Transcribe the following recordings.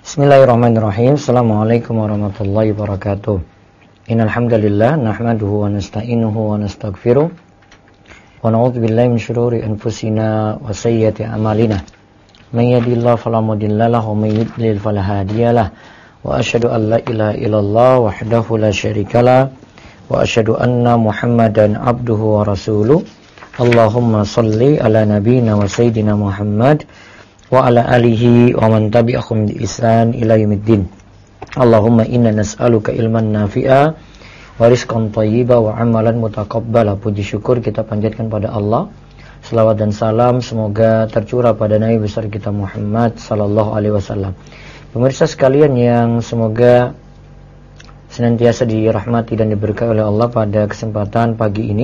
Bismillahirrahmanirrahim. Assalamualaikum warahmatullahi wabarakatuh. Innal hamdalillah nahmaduhu wa nasta'inuhu wa nastaghfiruh wa na'udzu billahi min shururi anfusina wa sayyiati a'malina. May yahdihillahu fala mudhillalah wa may yudlil fala hadiyalah. Wa asyhadu an la ilaha illallah wahdahu la syarikalah wa asyhadu anna Muhammadan abduhu wa rasuluh. Allahumma shalli ala nabiyyina wa sayyidina Muhammad wa ala alihi wa man tabi'ahum bi ihsan ila yaumiddin. Allahumma inna nas'aluka ilman nafi'a wa rizqan thayyiba wa amalan mutaqabbala. Puji syukur kita panjatkan pada Allah. Selawat dan salam semoga tercurah pada Nabi besar kita Muhammad sallallahu alaihi wasallam. Pemirsa sekalian yang semoga senantiasa dirahmati dan diberkahi oleh Allah, pada kesempatan pagi ini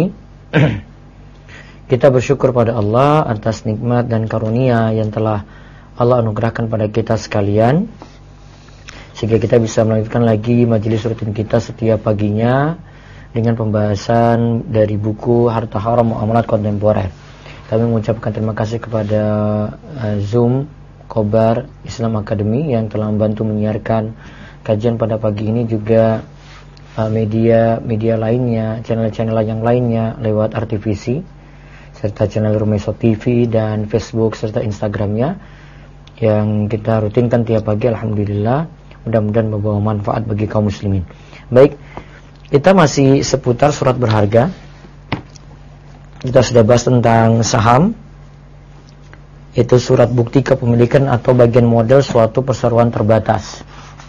kita bersyukur pada Allah atas nikmat dan karunia yang telah Allah anugerahkan pada kita sekalian, sehingga kita bisa melanjutkan lagi majelis rutin kita setiap paginya dengan pembahasan dari buku Harta Haram Muamalat Kontemporer. Kami mengucapkan terima kasih kepada Zoom Kobar Islam Academy yang telah membantu menyiarkan kajian pada pagi ini, juga media lainnya, channel-channel yang lainnya lewat RTVC, serta channel Rumeso TV dan Facebook serta Instagramnya yang kita rutinkan tiap pagi. Alhamdulillah, mudah-mudahan membawa manfaat bagi kaum muslimin. Baik, kita masih seputar surat berharga. Kita sudah bahas tentang saham, itu surat bukti kepemilikan atau bagian model suatu perseroan terbatas.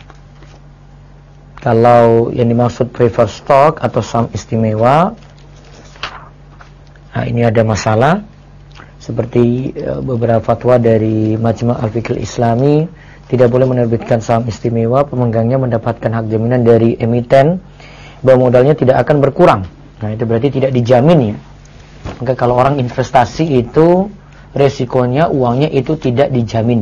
Kalau yang dimaksud preferred stock atau saham istimewa, nah, ini ada masalah seperti beberapa fatwa dari Majma' Al-Fiqh Islami, tidak boleh menerbitkan saham istimewa, pemegangnya mendapatkan hak jaminan dari emiten bahwa modalnya tidak akan berkurang. Nah, itu berarti tidak dijamin ya. Maka kalau orang investasi itu resikonya uangnya itu tidak dijamin,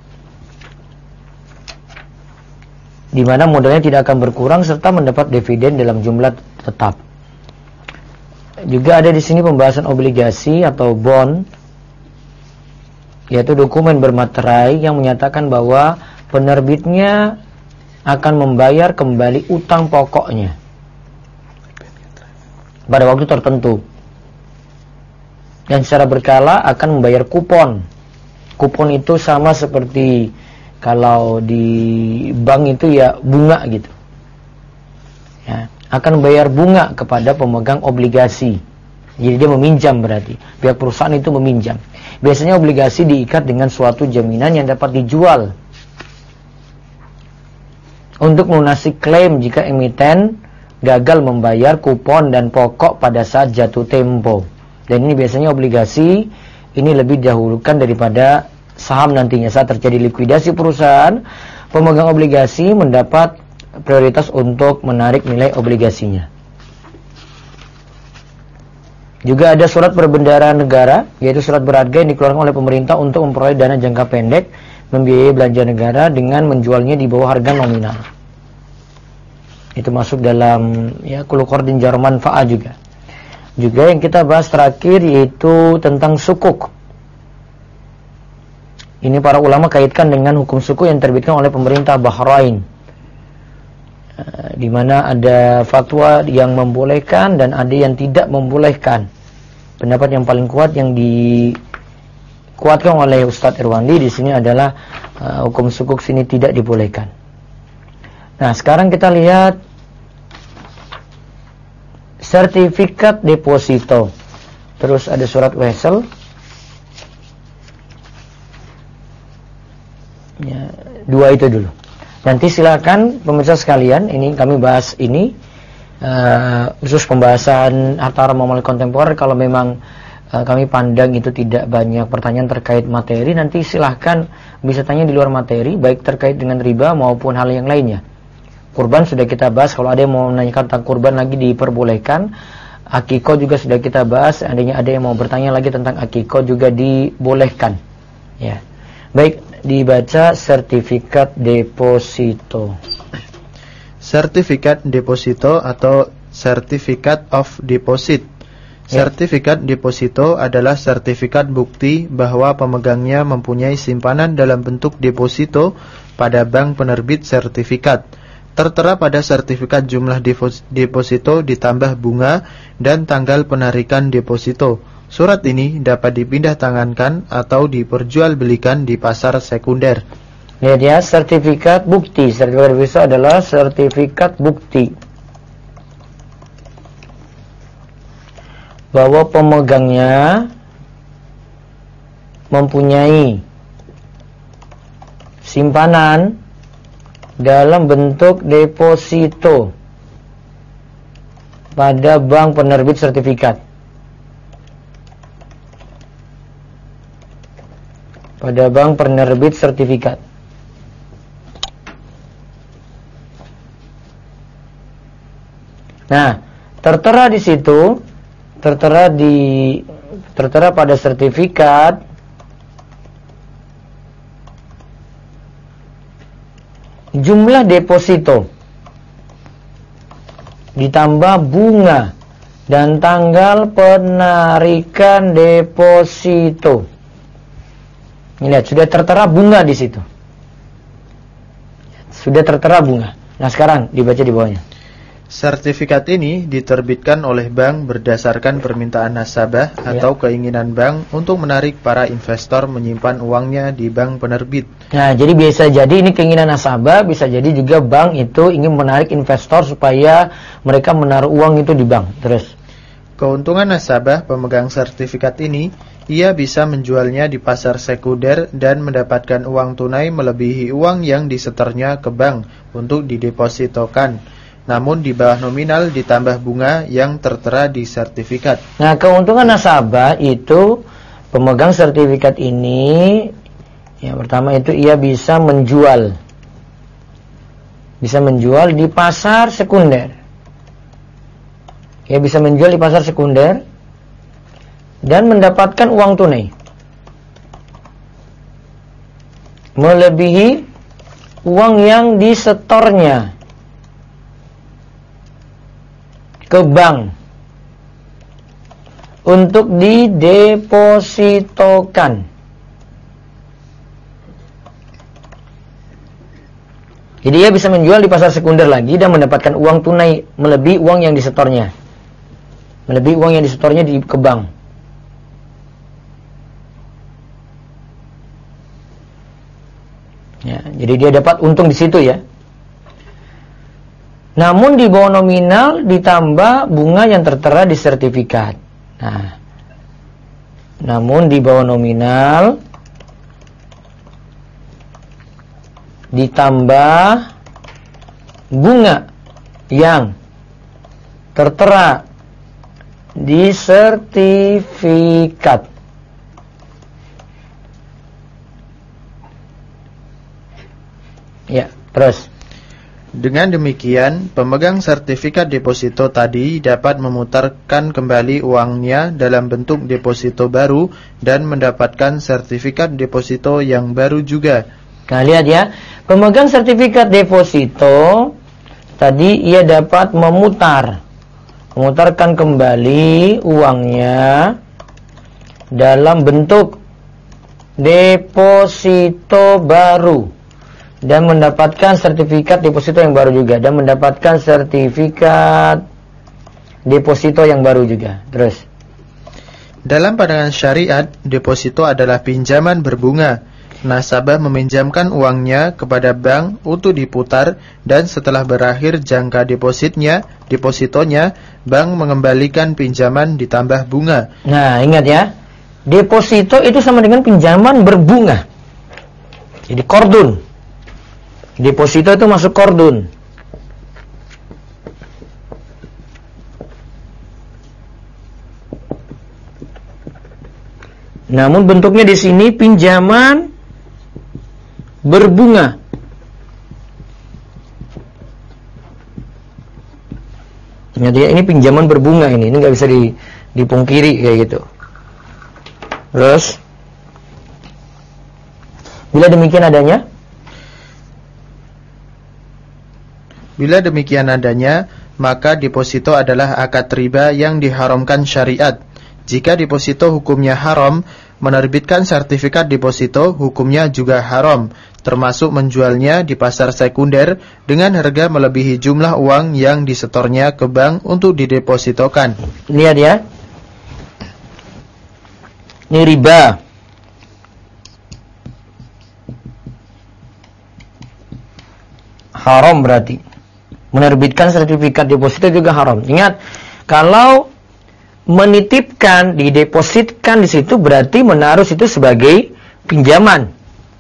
di mana modalnya tidak akan berkurang serta mendapat dividen dalam jumlah tetap. Juga ada di sini pembahasan obligasi atau bond, yaitu dokumen bermaterai yang menyatakan bahwa penerbitnya akan membayar kembali utang pokoknya pada waktu tertentu dan secara berkala akan membayar kupon. Kupon itu sama seperti kalau di bank itu ya bunga gitu ya, akan membayar bunga kepada pemegang obligasi. Jadi dia meminjam, berarti pihak perusahaan itu meminjam. Biasanya obligasi diikat dengan suatu jaminan yang dapat dijual untuk melunasi klaim jika emiten gagal membayar kupon dan pokok pada saat jatuh tempo. Dan ini biasanya obligasi ini lebih didahulukan daripada saham nantinya. Saat terjadi likuidasi perusahaan, pemegang obligasi mendapat prioritas untuk menarik nilai obligasinya. Juga ada surat berbendaharaan negara, yaitu surat berharga yang dikeluarkan oleh pemerintah untuk memperoleh dana jangka pendek, membiayai belanja negara dengan menjualnya di bawah harga nominal. Itu masuk dalam ya Kulukordin Jarman Fa'a juga. Juga yang kita bahas terakhir yaitu tentang sukuk. Ini para ulama kaitkan dengan hukum sukuk yang terbitkan oleh pemerintah Bahrain, di mana ada fatwa yang membolehkan dan ada yang tidak membolehkan. Pendapat yang paling kuat yang dikuatkan oleh Ustadz Irwandi di sini adalah hukum sukuk sini tidak dibolehkan. Nah, sekarang kita lihat sertifikat deposito. Terus ada surat wesel. Ya, dua itu dulu. Nanti silakan pemirsa sekalian, ini kami bahas ini khusus pembahasan harta haram muamalat kontemporer. Kalau memang kami pandang itu tidak banyak pertanyaan terkait materi, nanti silahkan bisa tanya di luar materi, baik terkait dengan riba maupun hal yang lainnya. Kurban sudah kita bahas, kalau ada yang mau menanyakan tentang kurban lagi diperbolehkan. Akikoh juga sudah kita bahas, seandainya ada yang mau bertanya lagi tentang akikoh juga dibolehkan. Ya, baik, dibaca sertifikat deposito. Sertifikat deposito atau Certificate of Deposit. Sertifikat deposito adalah sertifikat bukti bahwa pemegangnya mempunyai simpanan dalam bentuk deposito pada bank penerbit sertifikat. Tertera pada sertifikat jumlah deposito ditambah bunga dan tanggal penarikan deposito. Surat ini dapat dipindah tangankan atau diperjualbelikan di pasar sekunder. Lihat ya, sertifikat bukti. Sertifikat deposito adalah sertifikat bukti bahwa pemegangnya mempunyai simpanan dalam bentuk deposito pada bank penerbit sertifikat. Pada bank penerbit sertifikat. Nah, tertera di situ, tertera pada sertifikat jumlah deposito ditambah bunga dan tanggal penarikan deposito. Ini lihat, sudah tertera bunga di situ. Sudah tertera bunga. Nah, sekarang dibaca di bawahnya. Sertifikat ini diterbitkan oleh bank berdasarkan permintaan nasabah atau keinginan bank untuk menarik para investor menyimpan uangnya di bank penerbit. Nah, jadi bisa jadi ini keinginan nasabah, bisa jadi juga bank itu ingin menarik investor supaya mereka menaruh uang itu di bank. Terus, keuntungan nasabah pemegang sertifikat ini, ia bisa menjualnya di pasar sekunder dan mendapatkan uang tunai melebihi uang yang disetornya ke bank untuk didepositokan, namun di bawah nominal ditambah bunga yang tertera di sertifikat. Nah, keuntungan nasabah itu pemegang sertifikat ini, yang pertama itu ia bisa menjual di pasar sekunder. Ia bisa menjual di pasar sekunder dan mendapatkan uang tunai melebihi uang yang disetornya ke bank untuk didepositokan. Jadi ia bisa menjual di pasar sekunder lagi dan mendapatkan uang tunai melebihi uang yang disetornya. Melebihi uang yang disetornya ke bank. Ya, jadi dia dapat untung di situ ya. Namun di bawah nominal ditambah bunga yang tertera di sertifikat. Nah, namun di bawah nominal ditambah bunga yang tertera di sertifikat. Ya, terus. Dengan demikian, pemegang sertifikat deposito tadi dapat memutarkan kembali uangnya dalam bentuk deposito baru dan mendapatkan sertifikat deposito yang baru juga. Nah, lihat ya, pemegang sertifikat deposito tadi ia dapat memutarkan kembali uangnya dalam bentuk deposito baru dan mendapatkan sertifikat deposito yang baru juga, dan mendapatkan sertifikat deposito yang baru juga. Terus, dalam pandangan syariat, deposito adalah pinjaman berbunga. Nasabah meminjamkan uangnya kepada bank untuk diputar, dan setelah berakhir jangka depositonya, bank mengembalikan pinjaman ditambah bunga. Nah, ingat ya, deposito itu sama dengan pinjaman berbunga. Jadi kordun. Deposito itu masuk kordun. Namun bentuknya di sini pinjaman berbunga. Ingat ya, ini pinjaman berbunga ini nggak bisa dipungkiri kayak gitu. Terus, bila demikian adanya, maka deposito adalah akad riba yang diharamkan syariat. Jika deposito hukumnya haram, Menerbitkan sertifikat deposito hukumnya juga haram, termasuk menjualnya di pasar sekunder dengan harga melebihi jumlah uang yang disetornya ke bank untuk didepositokan. Lihat ya. Ini riba. Haram berarti. Menerbitkan sertifikat deposito juga haram. Ingat, kalau menitipkan, didepositkan di situ berarti menaruh itu sebagai pinjaman.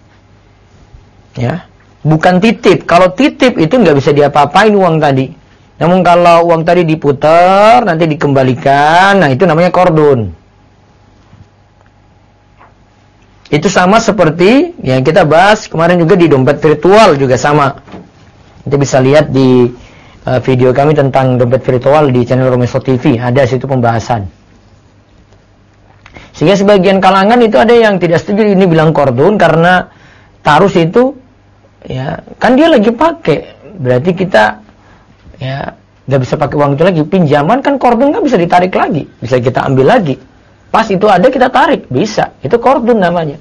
Ya, bukan titip. Kalau titip itu nggak bisa diapa-apain uang tadi. Namun kalau uang tadi diputar, nanti dikembalikan, nah itu namanya qardun. Itu sama seperti yang kita bahas kemarin juga di dompet virtual juga sama. Nanti bisa lihat di video kami tentang dompet virtual di channel Romeso TV, ada situ pembahasan. Sehingga sebagian kalangan itu ada yang tidak setuju ini bilang qardun karena taruh situ, ya kan dia lagi pakai, berarti kita ya nggak bisa pakai uang itu lagi. Pinjaman kan qardun nggak bisa ditarik lagi, bisa kita ambil lagi. Pas itu ada kita tarik, bisa. Itu qardun namanya.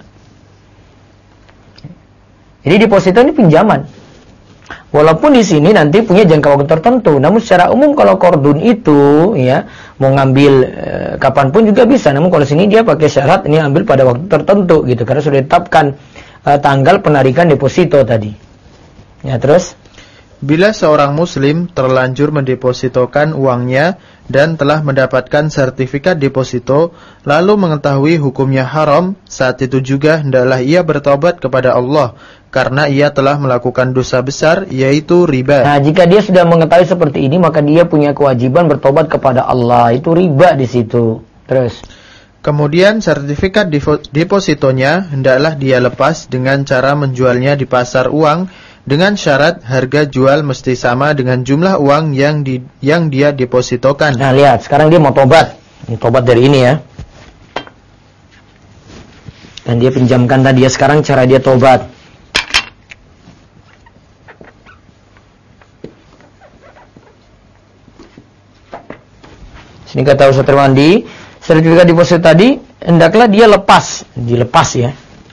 Jadi deposito ini pinjaman. Walaupun di sini nanti punya jangka waktu tertentu, namun secara umum kalau qardun itu ya mau ngambil kapanpun juga bisa. Namun kalau sini dia pakai syarat ini ambil pada waktu tertentu gitu, karena sudah ditetapkan tanggal penarikan deposito tadi. Ya terus, bila seorang muslim terlanjur mendepositokan uangnya dan telah mendapatkan sertifikat deposito, lalu mengetahui hukumnya haram, saat itu juga hendaklah ia bertobat kepada Allah, karena ia telah melakukan dosa besar, yaitu riba. Nah, jika dia sudah mengetahui seperti ini, maka dia punya kewajiban bertobat kepada Allah. Itu riba di situ. Terus, kemudian sertifikat depositonya hendaklah dia lepas dengan cara menjualnya di pasar uang, dengan syarat harga jual mesti sama dengan jumlah uang yang dia depositokan. Nah, lihat, sekarang dia mau tobat. Ini tobat dari ini ya. Dan dia pinjamkan tadi ya, sekarang cara dia tobat. Sini kata Ustaz Irwandi, sertifikat deposit tadi hendaklah dia dilepas ya.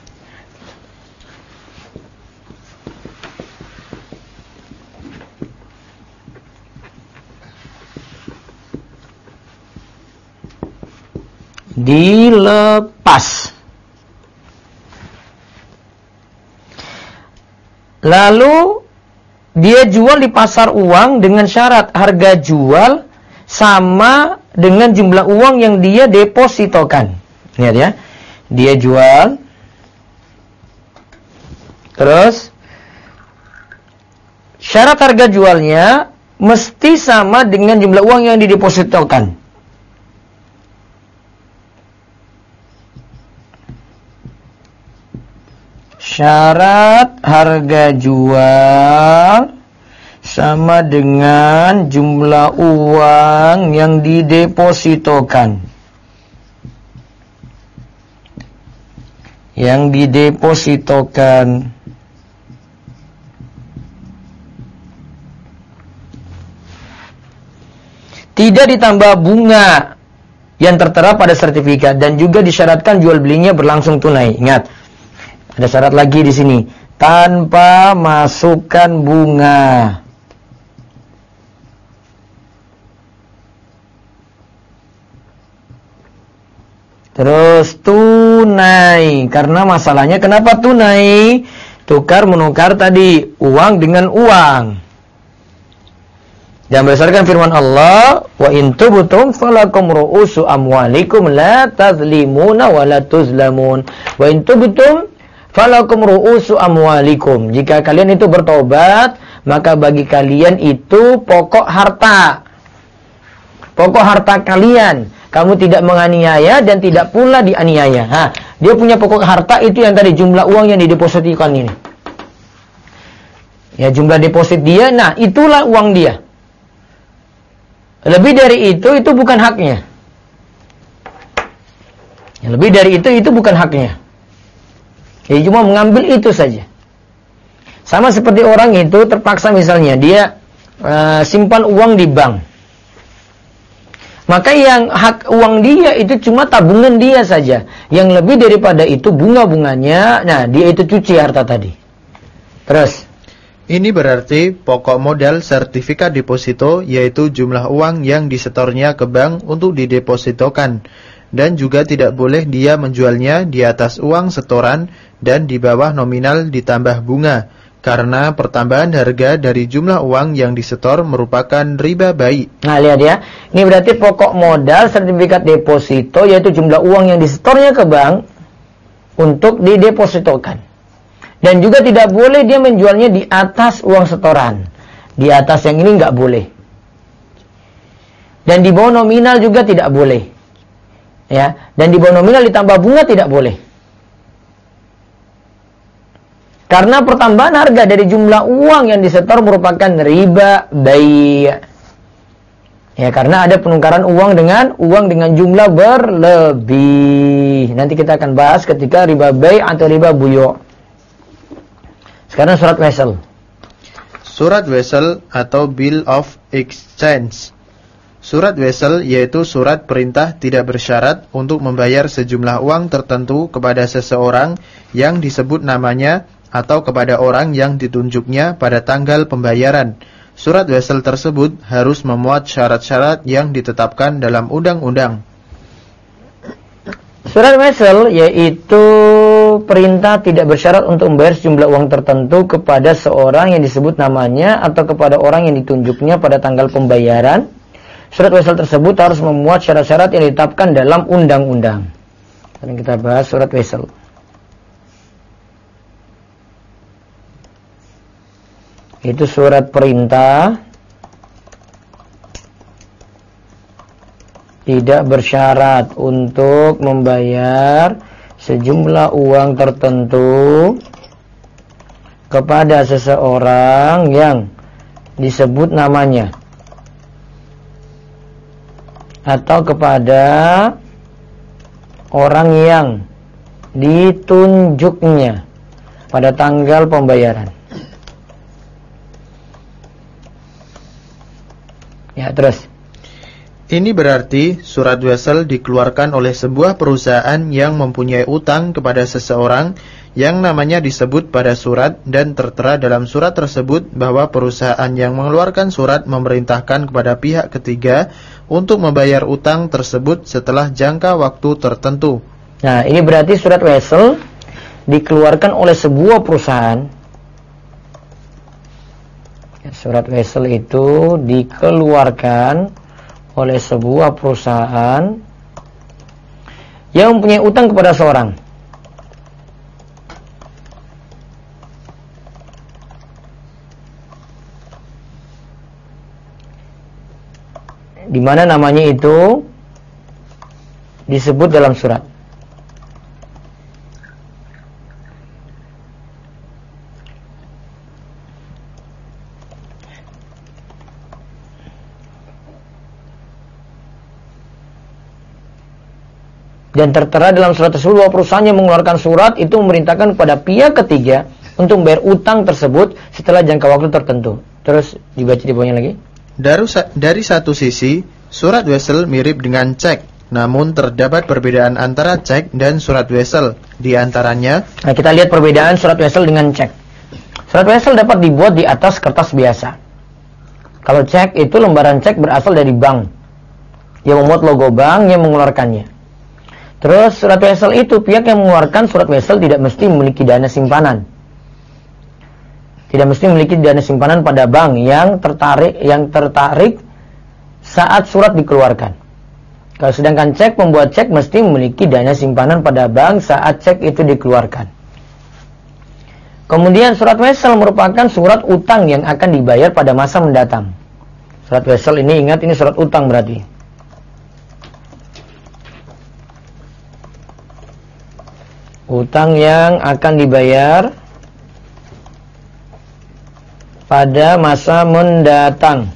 Dilepas. Lalu dia jual di pasar uang dengan syarat harga jual sama dengan jumlah uang yang dia depositokan. Lihat ya. Dia jual. Terus syarat harga jualnya mesti sama dengan jumlah uang yang didepositokan. Syarat harga jual sama dengan jumlah uang yang didepositokan. Yang didepositokan. Tidak ditambah bunga yang tertera pada sertifikat, dan juga disyaratkan jual belinya berlangsung tunai. Ingat, ada syarat lagi di sini, tanpa masukkan bunga. Terus tunai, karena masalahnya kenapa tunai? Tukar menukar tadi uang dengan uang. Dan berdasarkan firman Allah, wa in tubtum falakum ru'usu amwalikum la tazlimuna wa la tuzlamun. Wa in tubtum falakum ru'usu amwalikum. Jika kalian itu bertobat, maka bagi kalian itu pokok harta. Pokok harta kalian. Kamu tidak menganiaya dan tidak pula dianiaya. Nah, dia punya pokok harta itu yang tadi jumlah uang yang didepositkan ini. Ya, jumlah deposit dia, nah itulah uang dia. Lebih dari itu bukan haknya. Ya, lebih dari itu bukan haknya. Dia cuma mengambil itu saja. Sama seperti orang itu terpaksa misalnya dia simpan uang di bank. Maka yang hak uang dia itu cuma tabungan dia saja. Yang lebih daripada itu bunga-bunganya, nah dia itu cuci harta tadi. Terus. Ini berarti pokok modal sertifikat deposito yaitu jumlah uang yang disetornya ke bank untuk didepositokan. Dan juga tidak boleh dia menjualnya di atas uang setoran dan di bawah nominal ditambah bunga. Karena pertambahan harga dari jumlah uang yang disetor merupakan riba bai. Nah lihat ya, ini berarti pokok modal sertifikat deposito yaitu jumlah uang yang disetornya ke bank untuk didepositokan. Dan juga tidak boleh dia menjualnya di atas uang setoran. Di atas yang ini nggak boleh. Dan di bawah nominal juga tidak boleh. Ya, dan di bawah nominal ditambah bunga tidak boleh. Karena pertambahan harga dari jumlah uang yang disetor merupakan riba bai'. Ya, karena ada penukaran uang dengan jumlah berlebih. Nanti kita akan bahas ketika riba bai' atau riba buyu'. Sekarang surat wesel. Surat wesel atau Bill of Exchange. Surat wesel yaitu surat perintah tidak bersyarat untuk membayar sejumlah uang tertentu kepada seseorang yang disebut namanya atau kepada orang yang ditunjuknya pada tanggal pembayaran. Surat wesel tersebut harus memuat syarat-syarat yang ditetapkan dalam undang-undang. Surat wesel yaitu perintah tidak bersyarat untuk membayar sejumlah uang tertentu kepada seorang yang disebut namanya atau kepada orang yang ditunjuknya pada tanggal pembayaran. Surat wesel tersebut harus memuat syarat-syarat yang ditetapkan dalam undang-undang. Sekarang kita bahas surat wesel. Itu surat perintah tidak bersyarat untuk membayar sejumlah uang tertentu kepada seseorang yang disebut namanya atau kepada orang yang ditunjuknya pada tanggal pembayaran. Ya, terus. Ini berarti surat wesel dikeluarkan oleh sebuah perusahaan yang mempunyai utang kepada seseorang yang namanya disebut pada surat dan tertera dalam surat tersebut bahwa perusahaan yang mengeluarkan surat memerintahkan kepada pihak ketiga untuk membayar utang tersebut setelah jangka waktu tertentu. Nah, ini berarti surat wesel dikeluarkan oleh sebuah perusahaan. Surat wesel itu dikeluarkan oleh sebuah perusahaan yang mempunyai utang kepada seorang. Di mana namanya itu disebut dalam surat. Dan tertera dalam surat tersebut bahwa perusahaan yang mengeluarkan surat itu memerintahkan kepada pihak ketiga untuk membayar utang tersebut setelah jangka waktu tertentu. Terus dibaca di bawahnya lagi. Dari satu sisi, surat wesel mirip dengan cek, namun terdapat perbedaan antara cek dan surat wesel. Di antaranya, nah, kita lihat perbedaan surat wesel dengan cek. Surat wesel dapat dibuat di atas kertas biasa. Kalau cek itu lembaran cek berasal dari bank yang memuat logo bank yang mengeluarkannya. Terus surat wesel itu pihak yang mengeluarkan surat wesel tidak mesti memiliki dana simpanan. Tidak mesti memiliki dana simpanan pada bank yang tertarik saat surat dikeluarkan. Kalau sedangkan cek, pembuat cek mesti memiliki dana simpanan pada bank saat cek itu dikeluarkan. Kemudian surat wesel merupakan surat utang yang akan dibayar pada masa mendatang. Surat wesel ini, ingat, ini surat utang berarti. Utang yang akan dibayar pada masa mendatang.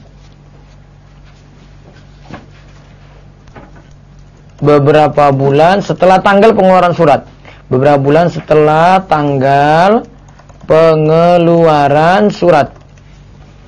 Beberapa bulan setelah tanggal pengeluaran surat. Beberapa bulan setelah tanggal pengeluaran surat.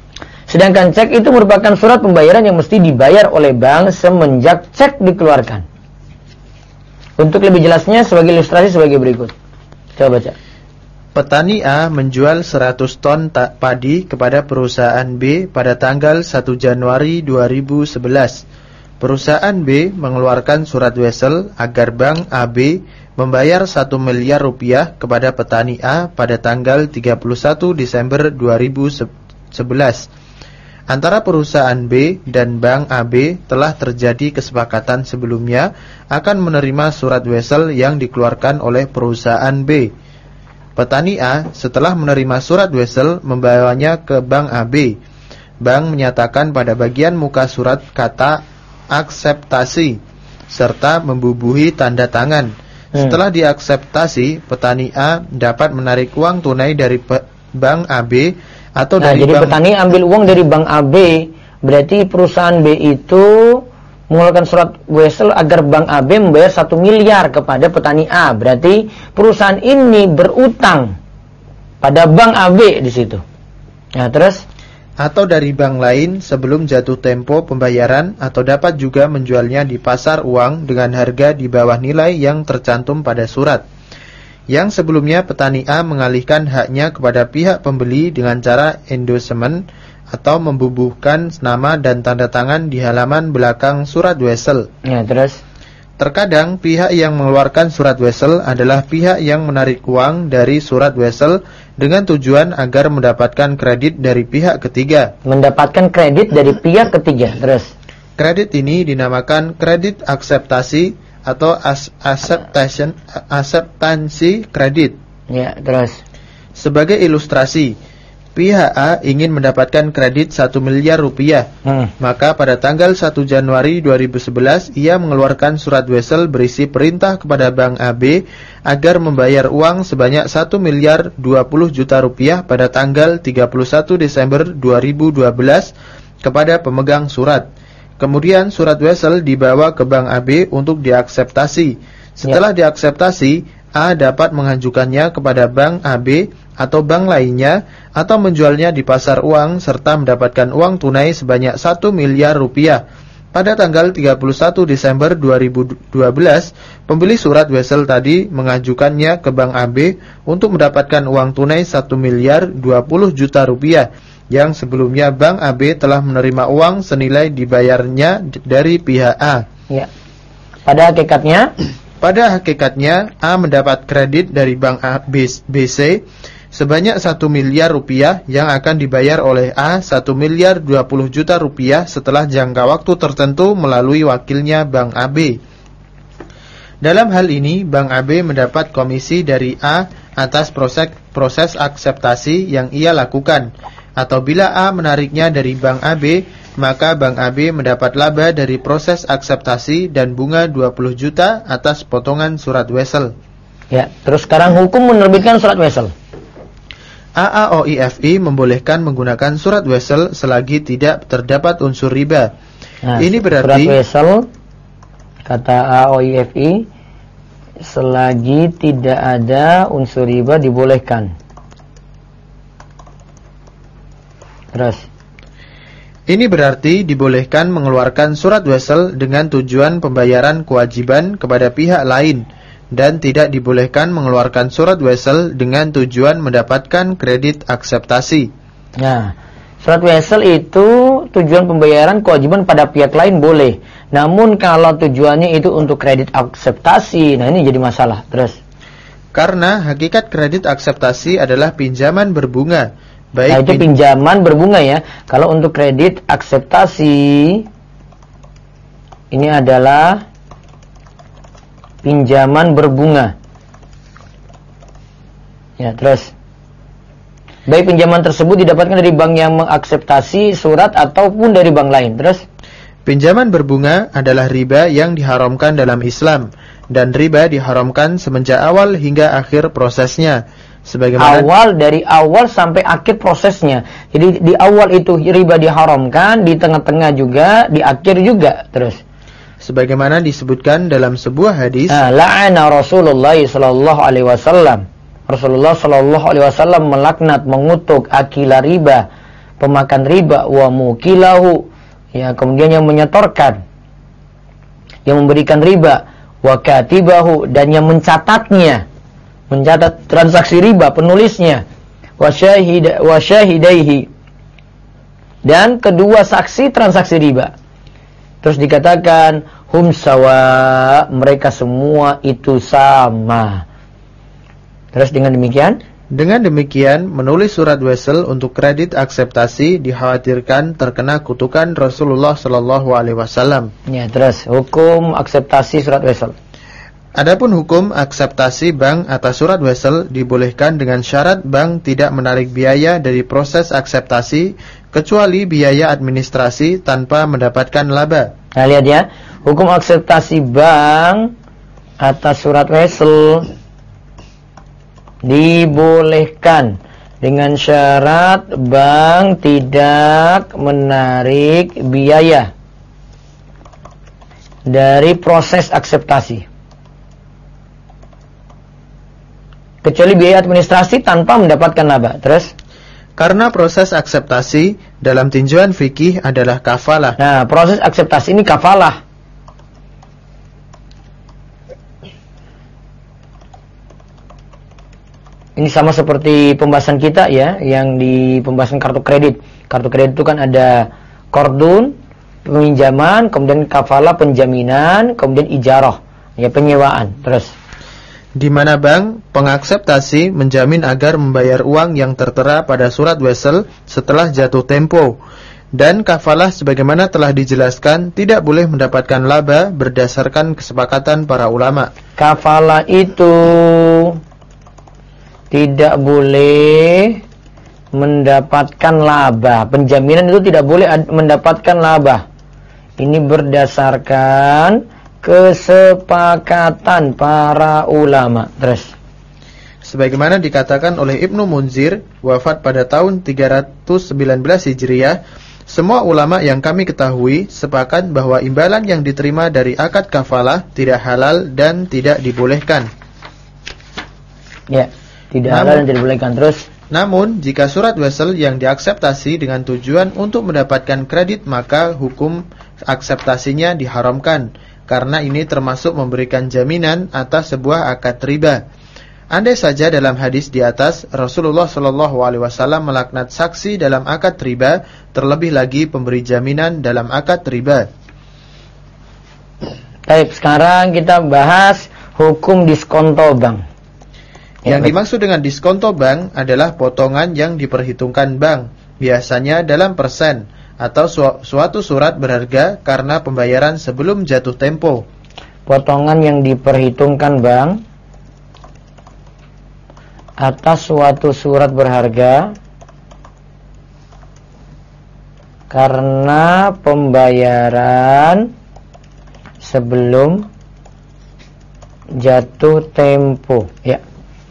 Sedangkan cek itu merupakan surat pembayaran yang mesti dibayar oleh bank semenjak cek dikeluarkan. Untuk lebih jelasnya sebagai ilustrasi sebagai berikut. Coba baca. Petani A menjual 100 ton padi kepada perusahaan B pada tanggal 1 Januari 2011. Perusahaan B mengeluarkan surat wesel agar bank AB membayar 1 miliar rupiah kepada petani A pada tanggal 31 Desember 2011. Antara perusahaan B dan bank AB telah terjadi kesepakatan sebelumnya akan menerima surat wesel yang dikeluarkan oleh perusahaan B. Petani A setelah menerima surat wesel membawanya ke bank AB. Bank menyatakan pada bagian muka surat kata akseptasi serta membubuhi tanda tangan. Setelah diakseptasi, petani A dapat menarik uang tunai dari bank AB atau dari jadi bank. petani ambil uang dari bank AB, berarti perusahaan B itu mengeluarkan surat wesel agar bank AB membayar 1 miliar kepada petani A. Berarti perusahaan ini berutang pada bank AB di situ. Nah, terus Atau dari bank lain sebelum jatuh tempo pembayaran, atau dapat juga menjualnya di pasar uang dengan harga di bawah nilai yang tercantum pada surat. Yang sebelumnya petani A mengalihkan haknya kepada pihak pembeli dengan cara endorsement atau membubuhkan nama dan tanda tangan di halaman belakang surat wesel. ya, terus Terkadang pihak yang mengeluarkan surat wesel adalah pihak yang menarik uang dari surat wesel dengan tujuan agar mendapatkan kredit dari pihak ketiga. mendapatkan kredit dari pihak ketiga. Terus Kredit ini dinamakan kredit akseptasi atau akseptansi kredit. ya, terus Sebagai ilustrasi, pihak A ingin mendapatkan kredit 1 miliar rupiah. Maka pada tanggal 1 Januari 2011 ia mengeluarkan surat wesel berisi perintah kepada bank AB agar membayar uang sebanyak 1 miliar 20 juta rupiah pada tanggal 31 Desember 2012 kepada pemegang surat. Kemudian surat wesel dibawa ke bank AB untuk diakseptasi. Setelah diakseptasi, A dapat mengajukannya kepada bank AB atau bank lainnya, atau menjualnya di pasar uang serta mendapatkan uang tunai sebanyak 1 miliar rupiah. Pada tanggal 31 Desember 2012, pembeli surat wesel tadi mengajukannya ke bank AB untuk mendapatkan uang tunai 1 miliar 20 juta rupiah, yang sebelumnya bank AB telah menerima uang senilai dibayarnya dari pihak A. ya. Pada hakikatnya A mendapat kredit dari bank BC sebanyak 1 miliar rupiah yang akan dibayar oleh A 1 miliar 20 juta rupiah setelah jangka waktu tertentu melalui wakilnya bank AB. Dalam hal ini, bank AB mendapat komisi dari A atas proses akseptasi yang ia lakukan. Atau bila A menariknya dari bank AB, maka bank AB mendapat laba dari proses akseptasi dan bunga 20 juta atas potongan surat wesel. Ya, terus sekarang hukum menerbitkan surat wesel. AAOIFI membolehkan menggunakan surat wesel selagi tidak terdapat unsur riba. Nah, Ini berarti surat wesel kata AAOIFI selagi tidak ada unsur riba dibolehkan. Terus Ini berarti dibolehkan mengeluarkan surat wesel dengan tujuan pembayaran kewajiban kepada pihak lain, dan tidak dibolehkan mengeluarkan surat wesel dengan tujuan mendapatkan kredit akseptasi. Nah, surat wesel itu tujuan pembayaran kewajiban pada pihak lain boleh. Namun kalau tujuannya itu untuk kredit akseptasi, nah ini jadi masalah. Terus Karena hakikat kredit akseptasi adalah pinjaman berbunga. nah itu pinjaman berbunga ya. Kalau untuk kredit akseptasi ini adalah pinjaman berbunga. Ya, terus baik pinjaman tersebut didapatkan dari bank yang mengakseptasi surat ataupun dari bank lain. Terus pinjaman berbunga adalah riba yang diharamkan dalam Islam, dan riba diharamkan semenjak awal hingga akhir prosesnya. Sebagaimana dari awal sampai akhir prosesnya. Jadi di awal itu riba diharamkan, di tengah-tengah juga, di akhir juga. Terus sebagaimana disebutkan dalam sebuah hadis, la'ana Rasulullah sallallahu alaihi wasallam. Rasulullah sallallahu alaihi wasallam melaknat, mengutuk akila riba, pemakan riba, wa mukilahu, ya, kemudian yang menyetorkan, yang memberikan riba, wa katibahu, dan yang mencatat transaksi riba, penulisnya, wa syahidaihi, dan kedua saksi transaksi riba. Terus dikatakan hum sawa, mereka semua itu sama. Terus dengan demikian menulis surat wesel untuk kredit akseptasi dikhawatirkan terkena kutukan Rasulullah sallallahu alaihi wasallam. Ya, terus hukum akseptasi surat wesel. Adapun hukum akseptasi bank atas surat wesel dibolehkan dengan syarat bank tidak menarik biaya dari proses akseptasi kecuali biaya administrasi tanpa mendapatkan laba. Nah, lihat ya, hukum akseptasi bank atas surat wesel dibolehkan dengan syarat bank tidak menarik biaya dari proses akseptasi kecuali biaya administrasi tanpa mendapatkan laba. Terus karena proses akseptasi dalam tinjauan fikih adalah kafalah. Nah, proses akseptasi ini kafalah. Ini sama seperti pembahasan kita ya, yang di pembahasan kartu kredit. Kartu kredit itu kan ada qardun, peminjaman, kemudian kafalah, penjaminan, kemudian ijarah, ya, penyewaan. Terus di mana bank pengakseptasi menjamin agar membayar uang yang tertera pada surat wesel setelah jatuh tempo. Dan kafalah sebagaimana telah dijelaskan tidak boleh mendapatkan laba berdasarkan kesepakatan para ulama. Kafalah itu tidak boleh mendapatkan laba. Penjaminan itu tidak boleh mendapatkan laba. Ini berdasarkan kesepakatan para ulama. Terus sebagaimana dikatakan oleh Ibnu Munzir, wafat pada tahun 319 Hijriah, semua ulama yang kami ketahui sepakat bahwa imbalan yang diterima dari akad kafalah tidak halal dan tidak dibolehkan. Ya, tidak halal dan tidak dibolehkan. Terus namun jika surat wesel yang diakseptasi dengan tujuan untuk mendapatkan kredit, maka hukum akseptasinya diharamkan, karena ini termasuk memberikan jaminan atas sebuah akad riba. Andai saja dalam hadis di atas Rasulullah sallallahu alaihi wasallam melaknat saksi dalam akad riba, terlebih lagi pemberi jaminan dalam akad riba. Baik, sekarang kita bahas hukum diskonto bank. Yang dimaksud dengan diskonto bank adalah potongan yang diperhitungkan bank, biasanya dalam persen, atau suatu surat berharga karena pembayaran sebelum jatuh tempo. Potongan yang diperhitungkan bank atas suatu surat berharga karena pembayaran sebelum jatuh tempo. Ya.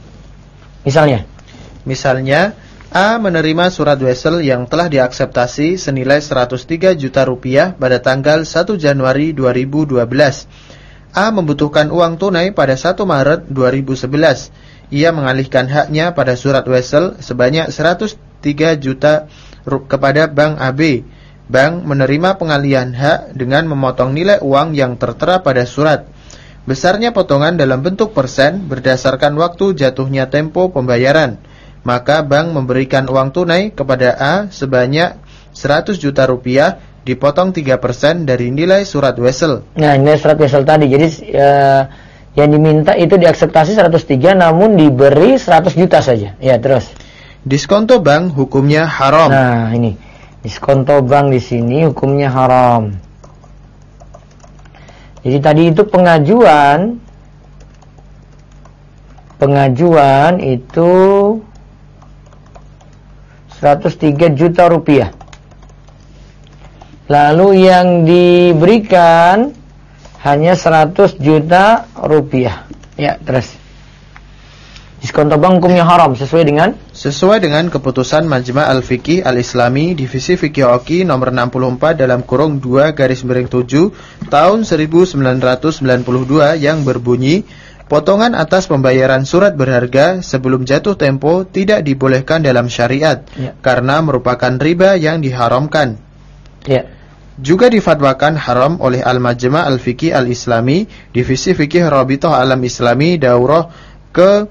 Misalnya A menerima surat wesel yang telah diakseptasi senilai 103 juta rupiah pada tanggal 1 Januari 2012. A membutuhkan uang tunai pada 1 Maret 2011. Ia mengalihkan haknya pada surat wesel sebanyak 103 juta kepada Bank AB. Bank menerima pengalihan hak dengan memotong nilai uang yang tertera pada surat. Besarnya potongan dalam bentuk persen berdasarkan waktu jatuhnya tempo pembayaran. Maka bank memberikan uang tunai kepada A sebanyak 100 juta rupiah, dipotong 3% dari nilai surat wesel. Nah, nilai surat wesel tadi. Jadi yang diminta itu diakseptasi 103, namun diberi 100 juta saja. Ya, terus. Diskonto bank hukumnya haram. Nah, ini. Diskonto bank di sini hukumnya haram. Jadi tadi itu pengajuan itu 103 juta rupiah. Lalu yang diberikan hanya 100 juta rupiah. Ya, terus. Diskonto bank hukumnya haram sesuai dengan keputusan Majma' Al-Fiqih Al-Islami Divisi Fiqih Oki nomor 64 dalam kurung 2/7 tahun 1992 yang berbunyi, Potongan atas pembayaran surat berharga sebelum jatuh tempo tidak dibolehkan dalam syariat karena merupakan riba yang diharamkan. Juga difatwakan haram oleh Al-Majma' Al-Fiqih Al-Islami, Divisi Fikih Rabithah Alam Islami Daurah ke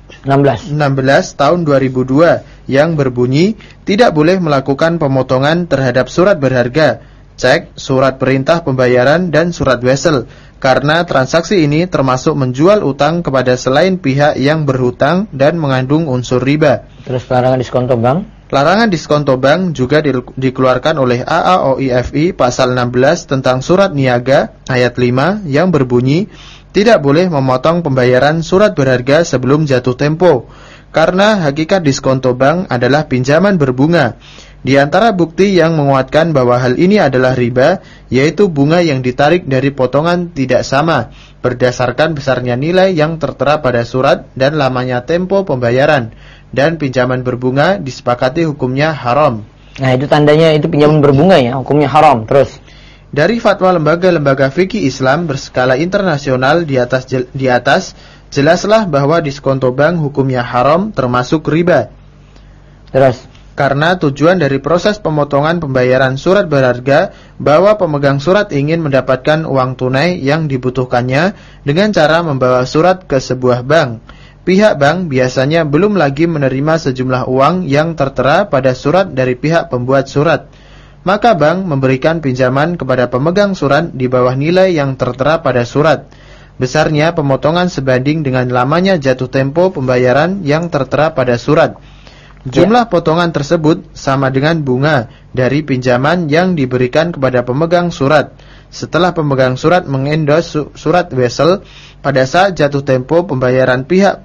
16 tahun 2002 yang berbunyi tidak boleh melakukan pemotongan terhadap surat berharga, cek, surat perintah pembayaran dan surat wesel karena transaksi ini termasuk menjual utang kepada selain pihak yang berhutang dan mengandung unsur riba. Terus larangan diskonto bank? Larangan diskonto bank juga dikeluarkan oleh AAOIFI pasal 16 tentang surat niaga ayat 5 yang berbunyi tidak boleh memotong pembayaran surat berharga sebelum jatuh tempo karena hakikat diskonto bank adalah pinjaman berbunga. Di antara bukti yang menguatkan bahwa hal ini adalah riba yaitu bunga yang ditarik dari potongan tidak sama berdasarkan besarnya nilai yang tertera pada surat dan lamanya tempo pembayaran. Dan pinjaman berbunga disepakati hukumnya haram. Nah, itu tandanya itu pinjaman berbunga ya, hukumnya haram. Terus dari fatwa lembaga-lembaga fikih Islam berskala internasional di atas jelaslah bahwa diskonto bank hukumnya haram termasuk riba. Terus karena tujuan dari proses pemotongan pembayaran surat berharga bahwa pemegang surat ingin mendapatkan uang tunai yang dibutuhkannya dengan cara membawa surat ke sebuah bank. Pihak bank biasanya belum lagi menerima sejumlah uang yang tertera pada surat dari pihak pembuat surat. Maka bank memberikan pinjaman kepada pemegang surat di bawah nilai yang tertera pada surat. Besarnya pemotongan sebanding dengan lamanya jatuh tempo pembayaran yang tertera pada surat. Jumlah potongan tersebut sama dengan bunga dari pinjaman yang diberikan kepada pemegang surat. Setelah pemegang surat mengendos surat wesel, pada saat jatuh tempo pembayaran pihak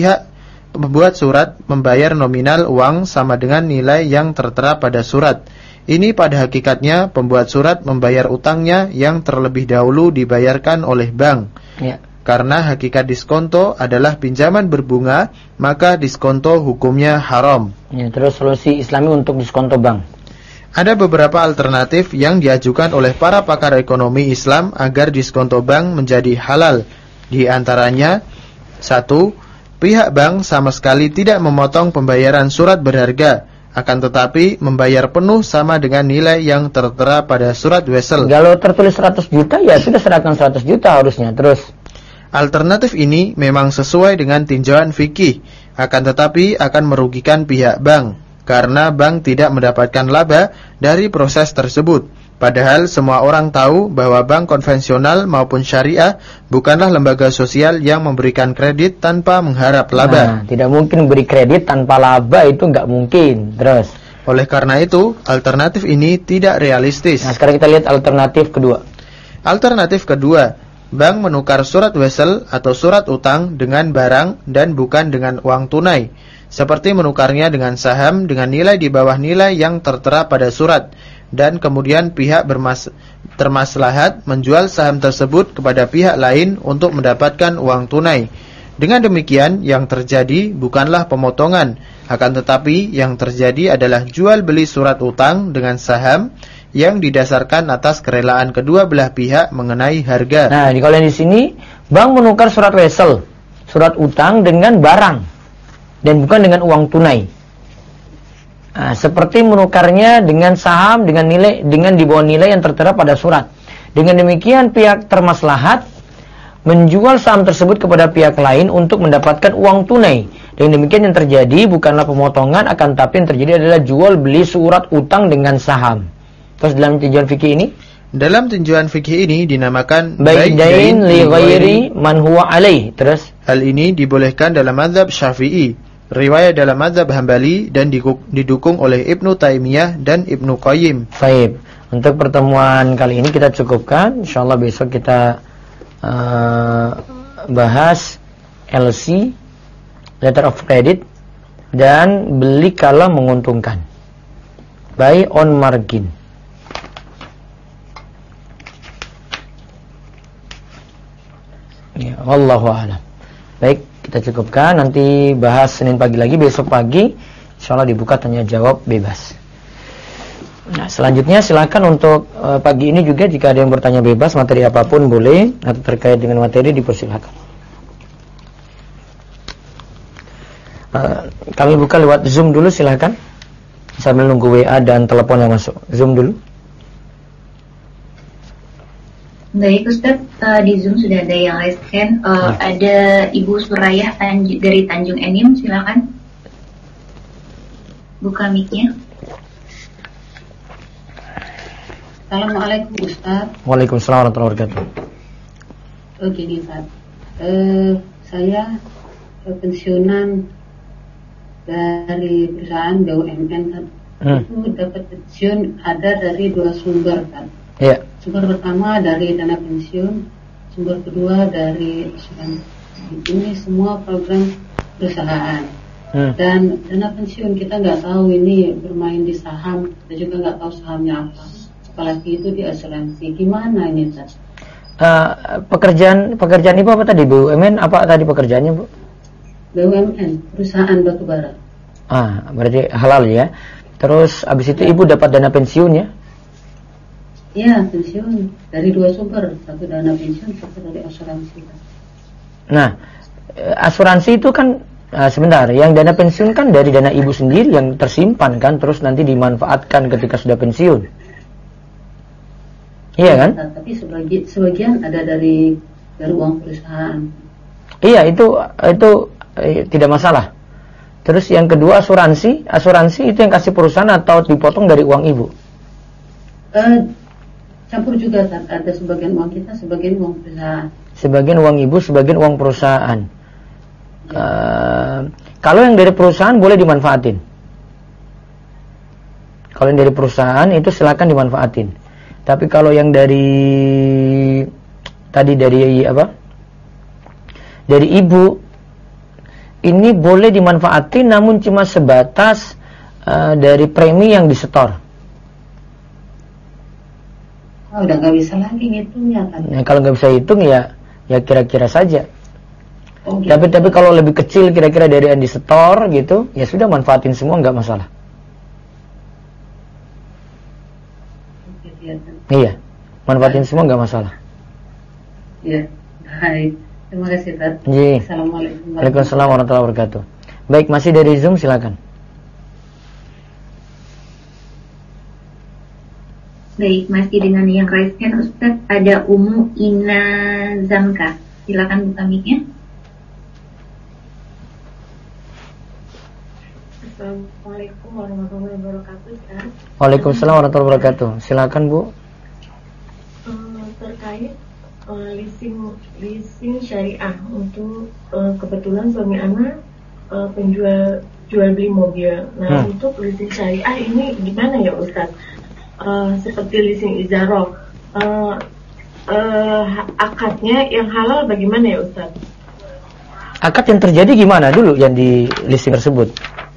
pembuat surat membayar nominal uang sama dengan nilai yang tertera pada surat. Ini pada hakikatnya pembuat surat membayar utangnya yang terlebih dahulu dibayarkan oleh bank. Karena hakikat diskonto adalah pinjaman berbunga, maka diskonto hukumnya haram. Terus solusi Islami untuk diskonto bank. Ada beberapa alternatif yang diajukan oleh para pakar ekonomi Islam agar diskonto bank menjadi halal. Di antaranya, 1. Pihak bank sama sekali tidak memotong pembayaran surat berharga, akan tetapi membayar penuh sama dengan nilai yang tertera pada surat wesel. Kalau tertulis 100 juta, ya sudah serahkan 100 juta harusnya. Terus alternatif ini memang sesuai dengan tinjauan fikih, akan tetapi akan merugikan pihak bank karena bank tidak mendapatkan laba dari proses tersebut. Padahal semua orang tahu bahwa bank konvensional maupun syariah bukanlah lembaga sosial yang memberikan kredit tanpa mengharap laba. Tidak mungkin beri kredit tanpa laba, itu nggak mungkin. Terus oleh karena itu alternatif ini tidak realistis. Nah, sekarang kita lihat alternatif kedua. Alternatif kedua, bank menukar surat wesel atau surat utang dengan barang dan bukan dengan uang tunai, seperti menukarnya dengan saham dengan nilai di bawah nilai yang tertera pada surat, dan kemudian pihak termaslahat menjual saham tersebut kepada pihak lain untuk mendapatkan uang tunai. Dengan demikian yang terjadi bukanlah pemotongan, akan tetapi yang terjadi adalah jual beli surat utang dengan saham yang didasarkan atas kerelaan kedua belah pihak mengenai harga. Nah, kalau di sini bank menukar surat wesel, surat utang dengan barang dan bukan dengan uang tunai. Nah, seperti menukarnya dengan saham dengan di bawah nilai yang tertera pada surat. Dengan demikian pihak termaslahat menjual saham tersebut kepada pihak lain untuk mendapatkan uang tunai. Dengan demikian yang terjadi bukanlah pemotongan, akan tapi yang terjadi adalah jual beli surat utang dengan saham. Terus dalam tinjauan fikih ini? Dalam tinjauan fikih ini dinamakan bai'dain li ghairi man huwa alaih. Terus hal ini dibolehkan dalam mazhab Syafi'i, riwayat dalam mazhab Hambali, dan didukung oleh Ibnu Taimiyah dan Ibnu Qayyim. Baik, untuk pertemuan kali ini kita cukupkan. Insyaallah besok kita bahas LC, letter of credit, dan beli kala menguntungkan, buy on margin. Ya, wallahu a'lam. Baik, kita cukupkan. Nanti bahas Senin pagi lagi. Besok pagi insyaallah dibuka tanya jawab bebas. Nah, selanjutnya silakan untuk pagi ini juga jika ada yang bertanya bebas materi apapun boleh, atau terkait dengan materi dipersilakan. Kami buka lewat Zoom dulu, silahkan. Sambil nunggu WA dan telepon yang masuk. Zoom dulu. Baik Ustaz, di Zoom sudah ada yang raise hand. Ada Ibu Surayah dari Tanjung Enim, silakan. Buka mic-nya. Assalamualaikum Ustaz. Waalaikumsalam warahmatullahi wabarakatuh. Gini Ustaz, saya pensiunan dari perusahaan BUMN kan. Itu dapat pensiun ada dari 2 sumber kan. Iya. Sumber pertama dari dana pensiun, sumber kedua dari asuransi. Ini semua program perusahaan. Dan dana pensiun kita nggak tahu ini bermain di saham, kita juga nggak tahu sahamnya apa. Apalagi itu di asuransi. Gimana ini Ustaz? Pekerjaan Ibu apa tadi, BUMN? Apa tadi pekerjaannya, Bu? BUMN, perusahaan batubara. Berarti halal ya. Terus abis itu Ibu dapat dana pensiun ya? Iya, pensiun dari 2 sumber, satu dana pensiun, satu dari asuransi. Nah, asuransi itu kan sebentar, yang dana pensiun kan dari dana Ibu sendiri yang tersimpan kan, terus nanti dimanfaatkan ketika sudah pensiun. Iya kan? Tapi sebagian ada dari uang perusahaan. Iya, itu tidak masalah. Terus yang kedua asuransi itu yang kasih perusahaan atau dipotong dari uang Ibu? Campur juga, ada sebagian uang kita, sebagian uang perusahaan. Sebagian uang Ibu, sebagian uang perusahaan. Kalau yang dari perusahaan boleh dimanfaatin. Kalau yang dari perusahaan itu silakan dimanfaatin. Tapi kalau yang dari Ibu ini boleh dimanfaatin, namun cuma sebatas dari premi yang disetor. Udah nggak bisa lagi ngitungnya kan? Nah, kalau nggak bisa hitung ya kira-kira saja. Gitu. Tapi kalau lebih kecil kira-kira dari yang disetor gitu, ya sudah manfaatin semua, nggak masalah. Iya, manfaatin semua nggak masalah. Iya, baik. Terima kasih, Tad. Assalamualaikum warahmatullahi wabarakatuh. Baik, masih dari Zoom, silakan. Baik, masih dengan yang raise hand Ustaz, ada Umu Ina Zamka. Silakan buka mic-nya. Assalamualaikum warahmatullahi wabarakatuh. Waalaikumsalam warahmatullahi wabarakatuh. Silakan Bu. Terkait leasing syariah untuk kebetulan suami anak penjual jual beli mobil. Nah, untuk leasing syariah ini gimana ya Ustaz? Seperti leasing ijarah, akadnya yang halal bagaimana ya Ustaz? Akad yang terjadi gimana dulu yang di leasing tersebut?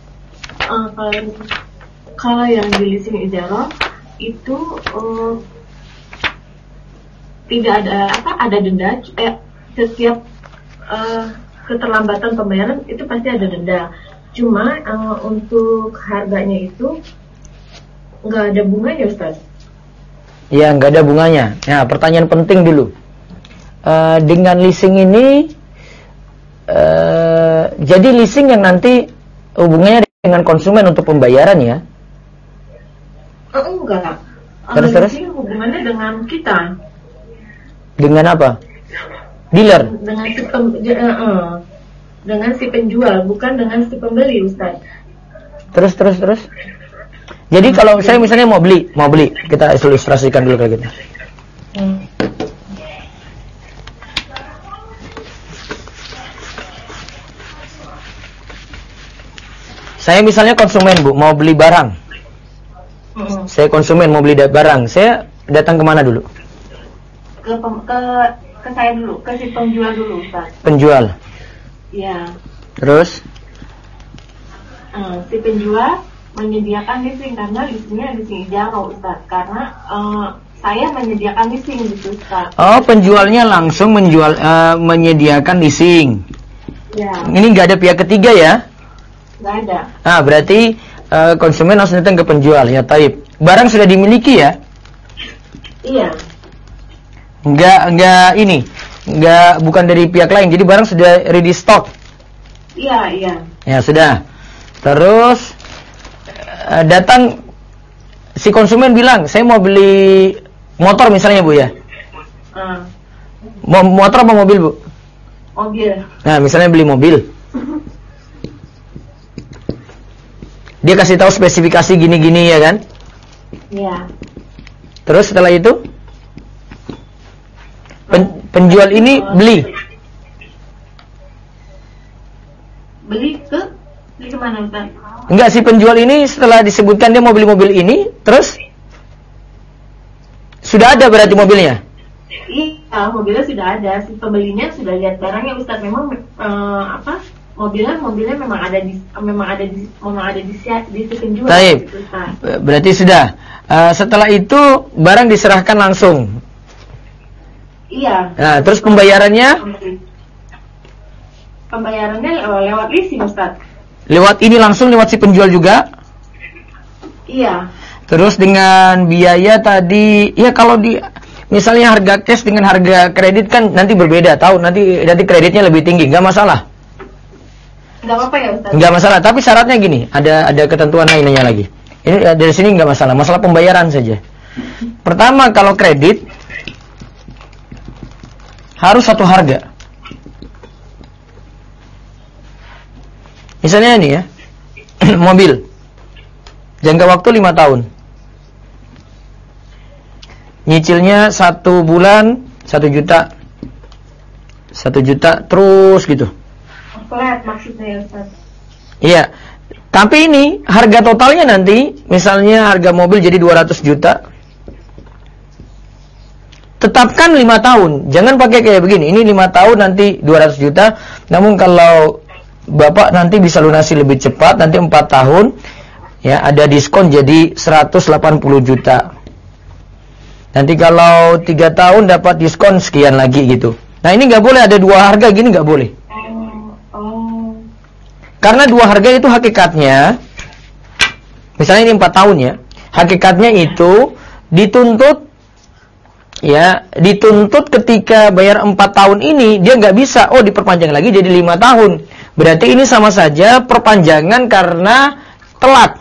Kalau yang di leasing ijarah itu tidak ada denda. Setiap keterlambatan pembayaran itu pasti ada denda. Cuma untuk harganya itu nggak ada bunganya Ustaz. Ya, nggak ada bunganya. Nah, pertanyaan penting dulu. Dengan leasing ini, jadi leasing yang nanti hubungannya dengan konsumen untuk pembayaran ya? Enggak. Terus? Leasing hubungannya dengan kita. Dengan apa? Dealer? Dengan si penjual, bukan dengan si pembeli Ustaz. Terus. Jadi kalau saya misalnya mau beli, kita ilustrasikan dulu kayak gitu. Saya misalnya konsumen Bu, mau beli barang. Saya konsumen mau beli barang, saya datang kemana dulu? Ke saya dulu, ke si penjual dulu Ustaz. Penjual. Iya. Terus? Si penjual menyediakan leasing karena leasingnya leasing ijarah Ustaz, karena saya menyediakan leasing gitu Ustaz. Oh, penjualnya langsung menyediakan leasing. Ya. Ini nggak ada pihak ketiga ya? Nggak ada. Berarti konsumen langsung datang ke penjual ya, taib. Barang sudah dimiliki ya? Iya. Bukan dari pihak lain, jadi barang sudah ready stock. Iya. Ya sudah. Terus datang si konsumen bilang, saya mau beli motor misalnya Bu ya. Motor apa mobil Bu? Mobil. Nah misalnya beli mobil. Dia kasih tahu spesifikasi gini-gini ya kan? Iya. Terus setelah itu penjual ini beli kemana Ustaz? Enggak, si penjual ini setelah disebutkan dia mau beli mobil ini, terus sudah ada berarti mobilnya? Iya, mobilnya sudah ada. Si pembelinya sudah lihat barangnya Ustaz. Memang mobilnya memang ada di si penjual. Baik. Berarti sudah. Setelah itu barang diserahkan langsung. Iya. Nah, terus pembayarannya? Pembayarannya lewat leasing Ustaz. Lewat ini langsung lewat si penjual juga? Iya. Terus dengan biaya tadi, ya kalau di misalnya harga cash dengan harga kredit kan nanti berbeda, tahu nanti kreditnya lebih tinggi, nggak masalah. Nggak apa-apa ya Ustaz? Nggak masalah, tapi syaratnya gini, ada ketentuan lainnya lagi. Ini dari sini nggak masalah pembayaran saja. Pertama kalau kredit harus satu harga. Misalnya ini ya, mobil, jangka waktu 5 tahun. Nyicilnya 1 bulan 1 juta. 1 juta terus gitu. Flat maksudnya ya Ustaz? Iya. Tapi ini harga totalnya nanti, misalnya harga mobil jadi 200 juta. Tetapkan 5 tahun. Jangan pakai kayak begini. Ini 5 tahun nanti 200 juta. Namun kalau Bapak nanti bisa lunasi lebih cepat, nanti 4 tahun ya ada diskon jadi 180 juta. Nanti kalau 3 tahun dapat diskon sekian lagi gitu. Nah ini nggak boleh ada 2 harga gini, nggak boleh. Karena 2 harga itu hakikatnya, misalnya ini 4 tahun ya, hakikatnya itu dituntut ketika bayar 4 tahun ini dia nggak bisa, diperpanjang lagi jadi 5 tahun. Berarti ini sama saja perpanjangan karena telat.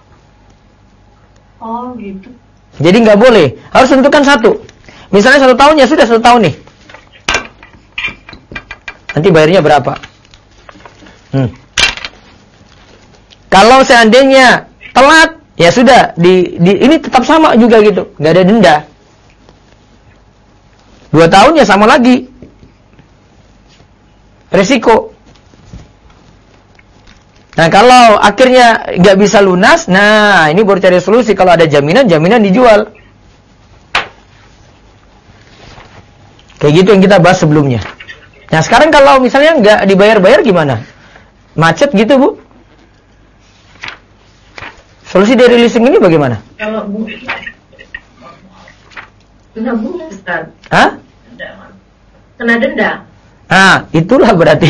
Oh gitu. Jadi nggak boleh, harus tentukan 1. Misalnya 1 tahun ya sudah 1 tahun nih. Nanti bayarnya berapa? Kalau seandainya telat, ya sudah ini tetap sama juga gitu, nggak ada denda. 2 tahun ya sama lagi. Resiko. Nah kalau akhirnya nggak bisa lunas, nah ini baru cari solusi. Kalau ada jaminan dijual. Kayak gitu yang kita bahas sebelumnya. Nah sekarang kalau misalnya nggak dibayar-bayar gimana? Macet gitu Bu? Solusi dari leasing ini bagaimana? Kalau kena bunga Ustaz. Hah? Kena denda. Nah itulah berarti.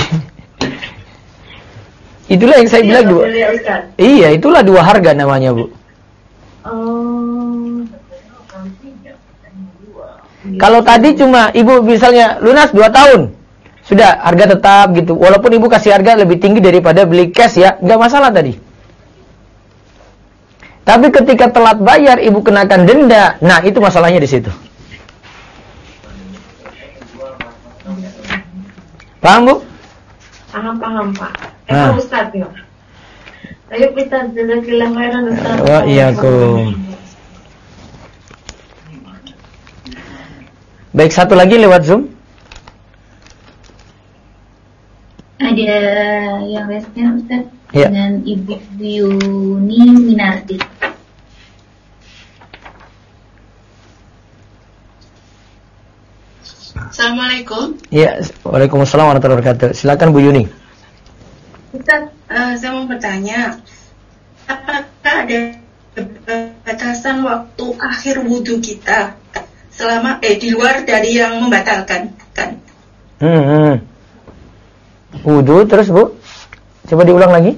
Itulah yang saya bilang 2. Iya, itulah 2 harga namanya Bu. Kalau tadi cuma Ibu misalnya lunas 2 tahun, sudah harga tetap gitu. Walaupun Ibu kasih harga lebih tinggi daripada beli cash ya, nggak masalah tadi. Tapi ketika telat bayar Ibu kenakan denda, nah itu masalahnya di situ. Paham Bu? Paham Pak. Ustaz ya. Ayo kita jazakallahu khairan Ustaz. Wa iyyakum. Baik, satu lagi lewat Zoom. Ada yang resnya Ustaz ya. Dengan Ibu Yuni Minardi. Assalamualaikum. Ya, waalaikumsalam warahmatullahi wabarakatuh. Silakan Bu Yuni. Ustaz, saya mau bertanya, apakah ada batasan waktu akhir wudhu kita selama di luar dari yang membatalkan kan? Wudhu terus Bu? Coba diulang lagi.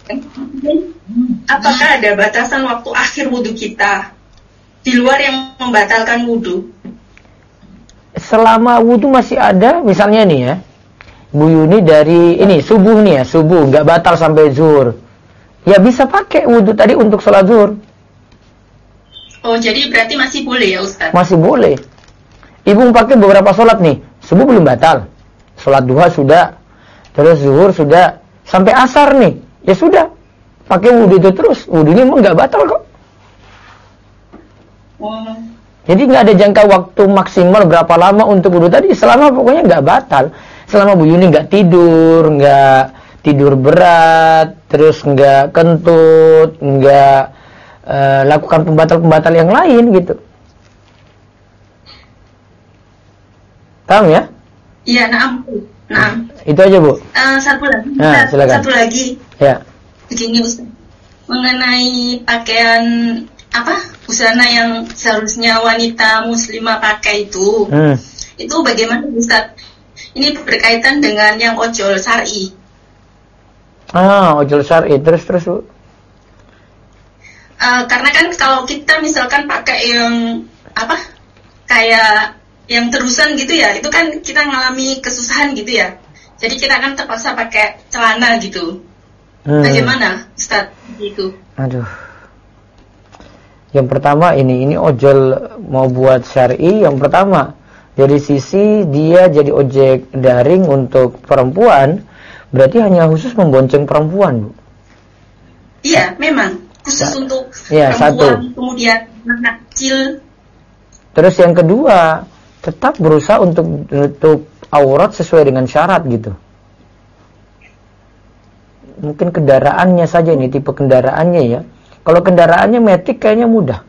Apakah ada batasan waktu akhir wudhu kita di luar yang membatalkan wudhu? Selama wudhu masih ada, misalnya nih ya, Bu Yuni dari ini subuh nih ya, subuh nggak batal sampai zuhur. Ya bisa pakai wudhu tadi untuk sholat zuhur. Oh, jadi berarti masih boleh ya Ustaz? Masih boleh. Ibu pakai beberapa sholat nih, subuh belum batal, sholat duha sudah, terus zuhur sudah, sampai asar nih, ya sudah, pakai wudhu itu terus. Wudhunya emang nggak batal kok. Oh. Jadi nggak ada jangka waktu maksimal berapa lama untuk wudhu tadi, selama pokoknya nggak batal. Selama Bu Yuni nggak tidur berat, terus nggak kentut, nggak lakukan pembatal-pembatal yang lain gitu. Paham ya? Iya, naam. Itu aja Bu. Satu lagi. Nah, silakan. Satu lagi. Ya. Begini Ustaz, mengenai pakaian busana yang seharusnya wanita muslimah pakai itu bagaimana Ustaz? Ini berkaitan dengan yang ojol syar'i. Ojol syar'i, terus Bu. Karena kan kalau kita misalkan pakai yang kayak yang terusan gitu ya, itu kan kita ngalami kesusahan gitu ya. Jadi kita akan terpaksa pakai celana gitu. Bagaimana Ustaz gitu? Aduh. Yang pertama ini ojol mau buat syar'i. Yang pertama dari sisi dia jadi ojek daring untuk perempuan, berarti hanya khusus membonceng perempuan, Bu. Iya, memang khusus untuk ya, perempuan, satu. Kemudian anak kecil. Terus yang kedua, tetap berusaha untuk menutup aurat sesuai dengan syarat gitu. Mungkin kendaraannya saja nih, tipe kendaraannya ya. Kalau kendaraannya metik kayaknya mudah.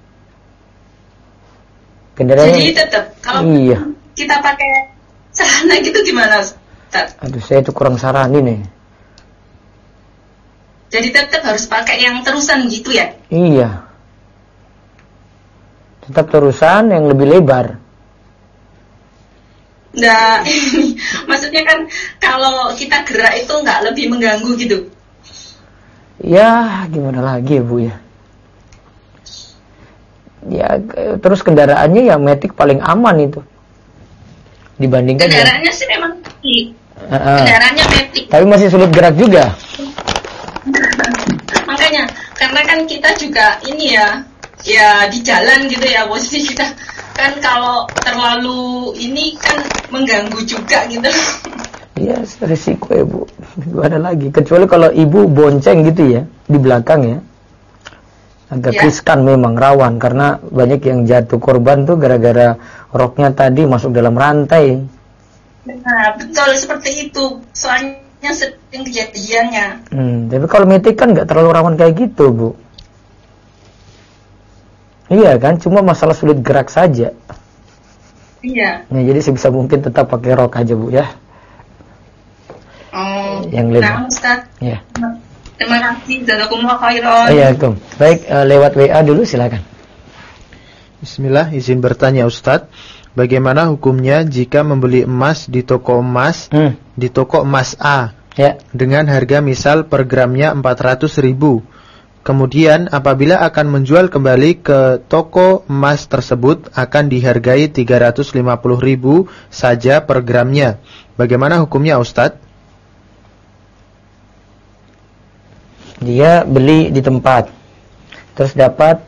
Jadi tetap kalau kita pakai celana gitu gimana Ustaz? Aduh, saya itu kurang saranin nih. Jadi tetap harus pakai yang terusan gitu ya? Iya. Tetap terusan yang lebih lebar. Nah, maksudnya kan kalau kita gerak itu nggak lebih mengganggu gitu? Ya, gimana lagi ya Bu ya? Ya, terus kendaraannya ya metik paling aman itu. Dibandingkan kendaraannya sih memang kendaraannya metik. Tapi masih sulit gerak juga. Makanya, karena kan kita juga ini ya di jalan gitu ya, posisi kita kan kalau terlalu ini kan mengganggu juga gitu. Iya, risiko ya Bu. Gimana lagi? Kecuali kalau ibu bonceng gitu ya di belakang ya. Agak riskan memang, rawan, karena banyak yang jatuh korban tuh gara-gara roknya tadi masuk dalam rantai. Nah, betul seperti itu. Soalnya sering kejadiannya. Tapi kalau metik kan nggak terlalu rawan kayak gitu, Bu. Iya kan, cuma masalah sulit gerak saja. Iya. Nah, jadi sebisa mungkin tetap pakai rok aja, Bu ya. Oh. Yang lebih. Nah, Ustaz. Ya. Terima kasih, jazakumullah khairan. Iya, baik, lewat WA dulu silakan. Bismillah, izin bertanya Ustadz, bagaimana hukumnya jika membeli emas di toko emas, di toko emas A, dengan harga misal per gramnya 400.000. Kemudian apabila akan menjual kembali ke toko emas tersebut akan dihargai 350.000 saja per gramnya. Bagaimana hukumnya Ustadz? Dia beli di tempat, terus dapat,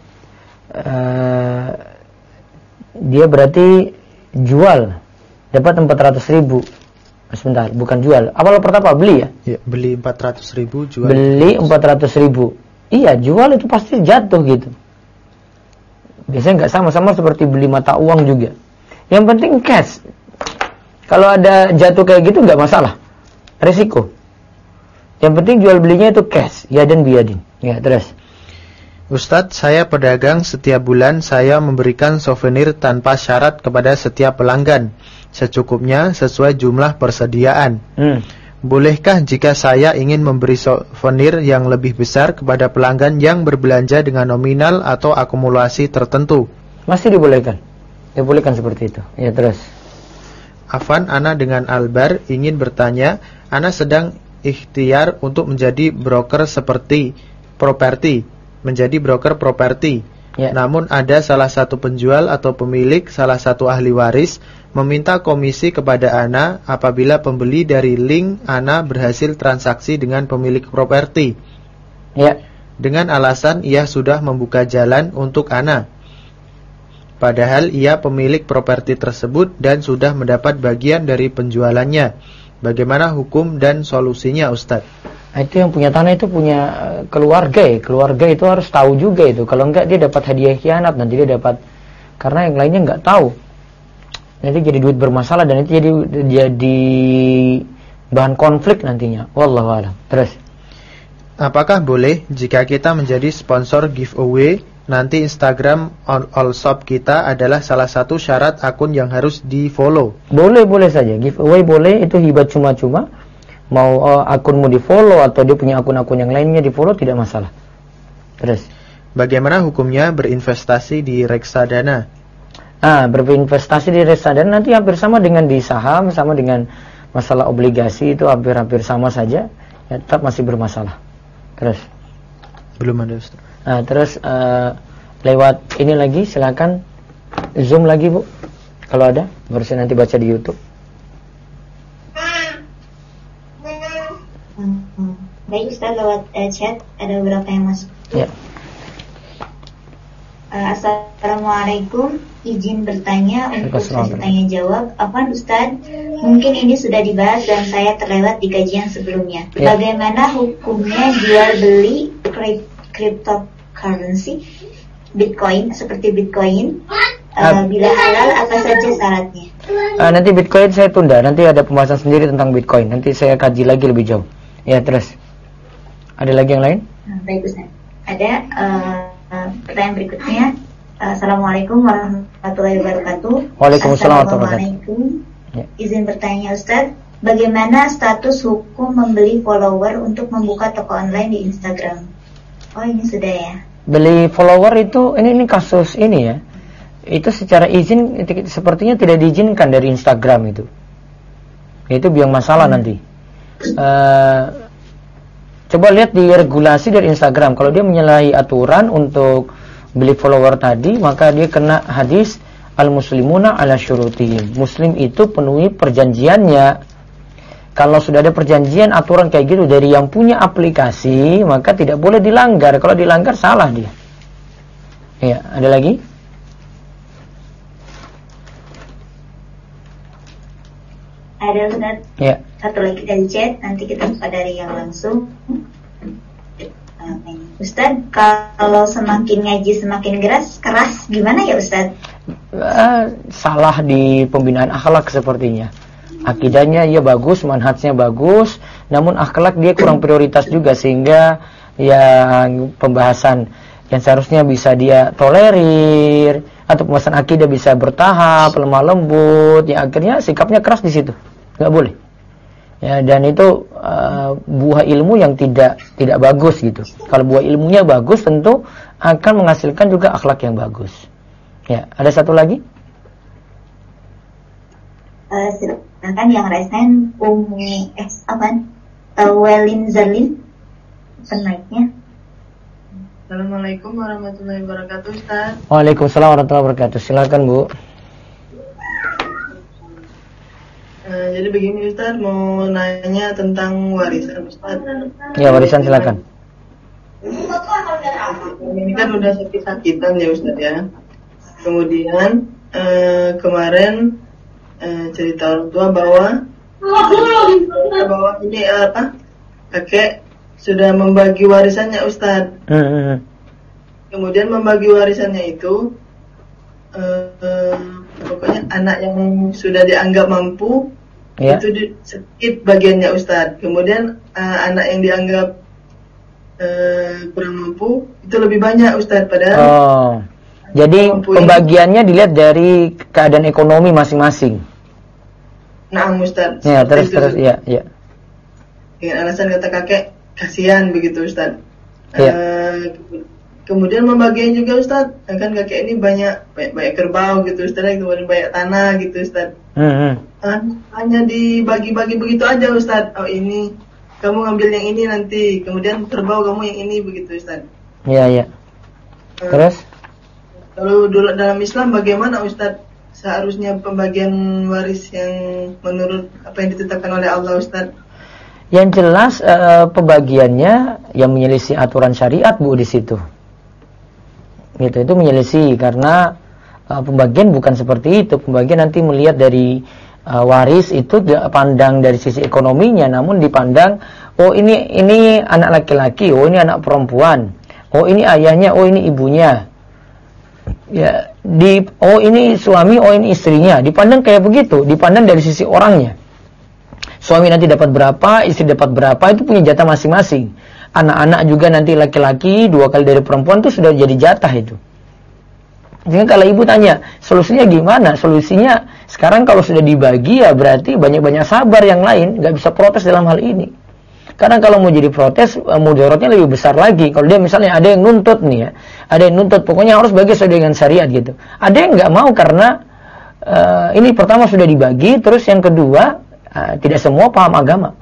dia berarti jual, dapat 400.000. Sebentar, bukan jual. Apa lo pertama beli ya? Ya, beli 400.000, jual. Beli 400.000. Iya, jual itu pasti jatuh gitu. Biasanya nggak sama-sama seperti beli mata uang juga. Yang penting cash. Kalau ada jatuh kayak gitu nggak masalah, resiko. Yang penting jual belinya itu cash, yadan biyadin. Ya, terus. Ustadz, saya pedagang, setiap bulan saya memberikan souvenir tanpa syarat kepada setiap pelanggan, secukupnya sesuai jumlah persediaan. Bolehkah jika saya ingin memberi souvenir yang lebih besar kepada pelanggan yang berbelanja dengan nominal atau akumulasi tertentu? Masih dibolehkan. Dibolehkan seperti itu. Ya, terus. Afan, Ana dengan Albar ingin bertanya, Ana sedang ikhtiar untuk menjadi broker seperti properti, menjadi broker properti. Ya. Namun ada salah satu penjual atau pemilik, salah satu ahli waris, meminta komisi kepada Ana apabila pembeli dari link Ana berhasil transaksi dengan pemilik properti. Ya. Dengan alasan ia sudah membuka jalan untuk Ana. Padahal ia pemilik properti tersebut dan sudah mendapat bagian dari penjualannya. Bagaimana hukum dan solusinya, Ustadz? Itu yang punya tanah itu punya keluarga ya. Keluarga itu harus tahu juga itu. Kalau enggak dia dapat hadiah khianat, nanti dia dapat, karena yang lainnya enggak tahu. Nanti jadi duit bermasalah dan itu jadi bahan konflik nantinya. Wallahu a'lam. Terus, apakah boleh jika kita menjadi sponsor giveaway, nanti Instagram all shop kita adalah salah satu syarat akun yang harus di-follow? Boleh saja. Giveaway boleh, itu hibah cuma-cuma. Mau akunmu di-follow atau dia punya akun-akun yang lainnya di-follow, tidak masalah. Terus, bagaimana hukumnya berinvestasi di reksadana? Berinvestasi di reksadana nanti hampir sama dengan di saham, sama dengan masalah obligasi, itu hampir sama saja, ya, tetap masih bermasalah. Terus, belum ada, Ustaz. Terus lewat ini lagi, silakan Zoom lagi, Bu. Kalau ada, baru saya nanti baca di YouTube. Baik Ustaz, lewat chat ada beberapa yang masuk. Ya. Assalamualaikum, izin bertanya untuk sesi tanya jawab. Afwan Ustaz, mungkin ini sudah dibahas dan saya terlewat di kajian sebelumnya. Ya. Bagaimana hukumnya jual beli cryptocurrency, Bitcoin, seperti Bitcoin? Bila halal, apa saja syaratnya? Nanti Bitcoin saya tunda, nanti ada pembahasan sendiri tentang Bitcoin. Nanti saya kaji lagi lebih jauh. Ya, terus ada lagi yang lain? Baik Ustaz. Ada pertanyaan berikutnya. Assalamualaikum warahmatullahi wabarakatuh. Waalaikumsalam warahmatullahi wabarakatuh. Ya. Izin bertanya Ustaz, bagaimana status hukum membeli follower untuk membuka toko online di Instagram? Oh, ini sudah ya. Beli follower itu ini kasus ini ya. Itu secara izin sepertinya tidak diizinkan dari Instagram itu. Itu biang masalah nanti. Coba lihat di regulasi dari Instagram. Kalau dia menyalahi aturan untuk beli follower tadi, maka dia kena hadis al-muslimuna ala syurutihim. Muslim itu penuhi perjanjiannya. Kalau sudah ada perjanjian, aturan kayak gitu dari yang punya aplikasi, maka tidak boleh dilanggar. Kalau dilanggar salah dia. Ya, ada lagi? Ada Ustaz. Ya. Satu lagi dari chat, nanti kita buka dari yang langsung. Ustaz, kalau semakin ngaji semakin keras, gimana ya Ustaz? Salah di pembinaan akhlak sepertinya. Akidahnya ya bagus, manhajnya bagus, namun akhlak dia kurang prioritas juga, sehingga yang pembahasan yang seharusnya bisa dia tolerir atau pembahasan akidah bisa bertahap, lemah lembut, ya akhirnya sikapnya keras di situ. Nggak boleh. Ya, dan itu buah ilmu yang tidak bagus gitu. Kalau buah ilmunya bagus, tentu akan menghasilkan juga akhlak yang bagus. Ya, ada satu lagi? Silakan yang raiskan Welin Zalin penaiknya. Assalamualaikum warahmatullahi wabarakatuh, Ustaz. Waalaikumsalam warahmatullahi wabarakatuh. Silakan, Bu. Jadi begini Ustaz, mau nanya tentang warisan Ustaz. Ya, warisan silakan. Ini kan udah sakit-sakitan ya Ustaz ya. Kemudian kemarin cerita orang tua bahwa ini kakek sudah membagi warisannya Ustaz. Kemudian membagi warisannya itu pokoknya anak yang sudah dianggap mampu itu sedikit bagiannya Ustaz. Kemudian anak yang dianggap kurang mampu itu lebih banyak Ustaz, padahal jadi pembagiannya dilihat dari keadaan ekonomi masing-masing. Nah Ustaz. Ya, terus ya. Dengan alasan kata kakek kasihan begitu Ustaz. Ya. Kemudian membagian juga Ustaz, kan kakek ini banyak kerbau gitu Ustaz, kemudian banyak tanah gitu Ustaz. Hanya dibagi-bagi begitu aja Ustaz. Oh ini kamu ngambil yang ini nanti, kemudian kerbau kamu yang ini begitu Ustaz. Iya. Terus? Kalau dalam Islam bagaimana Ustadz seharusnya pembagian waris yang menurut apa yang ditetapkan oleh Allah Ustadz? Yang jelas pembagiannya yang menyelisih aturan syariat Bu di situ. Gitu, itu menyelisih karena pembagian bukan seperti itu. Pembagian nanti melihat dari waris itu tidak pandang dari sisi ekonominya, namun dipandang oh ini anak laki-laki, oh ini anak perempuan, oh ini ayahnya, oh ini ibunya. Ya, oh ini suami, oh ini istrinya. Dipandang kayak begitu, dipandang dari sisi orangnya. Suami nanti dapat berapa, istri dapat berapa, itu punya jatah masing-masing. Anak-anak juga nanti laki-laki 2 kali dari perempuan itu sudah jadi jatah itu. Jadi kalau ibu tanya, solusinya gimana? Solusinya sekarang kalau sudah dibagi ya berarti banyak-banyak sabar yang lain, nggak bisa protes dalam hal ini. Karena kalau mau jadi protes, mudaratnya lebih besar lagi. Kalau dia misalnya ada yang nuntut nih ya, ada yang nuntut, pokoknya harus bagi sesuai dengan syariat gitu. Ada yang nggak mau karena ini pertama sudah dibagi, terus yang kedua tidak semua paham agama.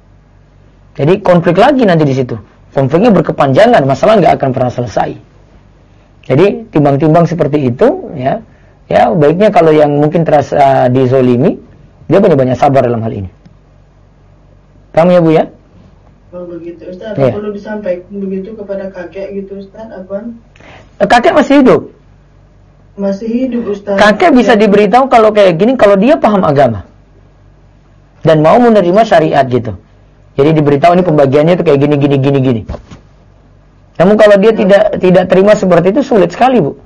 Jadi konflik lagi nanti di situ. Konfliknya berkepanjangan, masalah nggak akan pernah selesai. Jadi timbang-timbang seperti itu, ya baiknya kalau yang mungkin terasa dizolimi, dia banyak-banyak sabar dalam hal ini. Paham ya Bu ya? Oh begitu Ustaz, apa perlu disampaikan begitu kepada kakek gitu Ustaz? Apa? Kakek masih hidup. Masih hidup Ustaz. Kakek bisa diberitahu kalau kayak gini, kalau dia paham agama dan mau menerima syariat gitu. Jadi diberitahu ini pembagiannya itu kayak gini. Namun kalau dia tidak terima seperti itu sulit sekali Bu.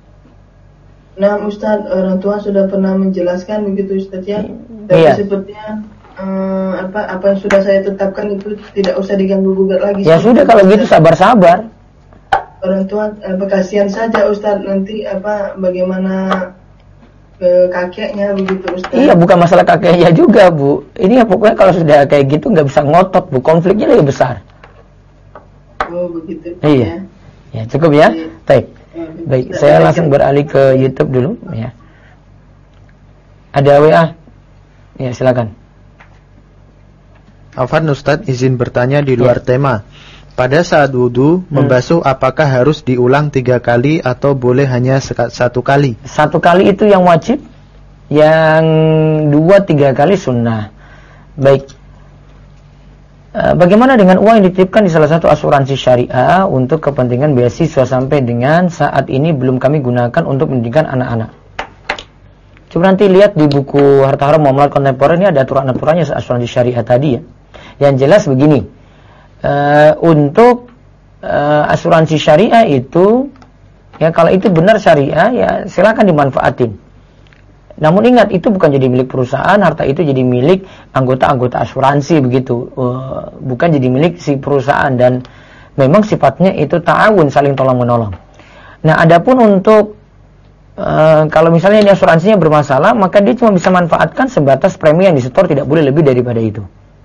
Nah Ustaz, orang tua sudah pernah menjelaskan begitu Ustaz ya. Tapi sepertinya apa yang sudah saya tetapkan itu tidak usah diganggu gugat lagi. Ya sudah kalau gitu sabar-sabar. Orang tua kasihan saja Ustaz, nanti bagaimana ke kakeknya begitu Ustaz. Iya, bukan masalah kakeknya juga Bu. Ini ya pokoknya kalau sudah kayak gitu nggak bisa ngotot Bu, konfliknya lebih besar. Oh begitu. Iya. Ya cukup ya. Baik. Baik, saya langsung beralih ke YouTube dulu ya. Ada WA? Ya silakan. Afwan Ustadz, izin bertanya di luar tema. Pada saat wudu, membasuh apakah harus diulang 3 kali atau boleh hanya 1 kali? 1 kali itu yang wajib, yang 2-3 kali sunnah. Baik. Bagaimana dengan uang yang dititipkan di salah satu asuransi syariah untuk kepentingan beasiswa sampai dengan saat ini belum kami gunakan untuk pendidikan anak-anak? Coba nanti lihat di buku Harta Haram Muamalat Kontemporer, ini ada aturan-aturannya asuransi syariah tadi ya. Yang jelas begini, untuk asuransi syariah itu, ya kalau itu benar syariah, ya silakan dimanfaatin. Namun ingat, itu bukan jadi milik perusahaan, harta itu jadi milik anggota-anggota asuransi begitu, bukan jadi milik si perusahaan, dan memang sifatnya itu ta'awun, saling tolong-menolong. Nah, adapun untuk kalau misalnya ini asuransinya bermasalah, maka dia cuma bisa manfaatkan sebatas premi yang disetor, tidak boleh lebih daripada itu.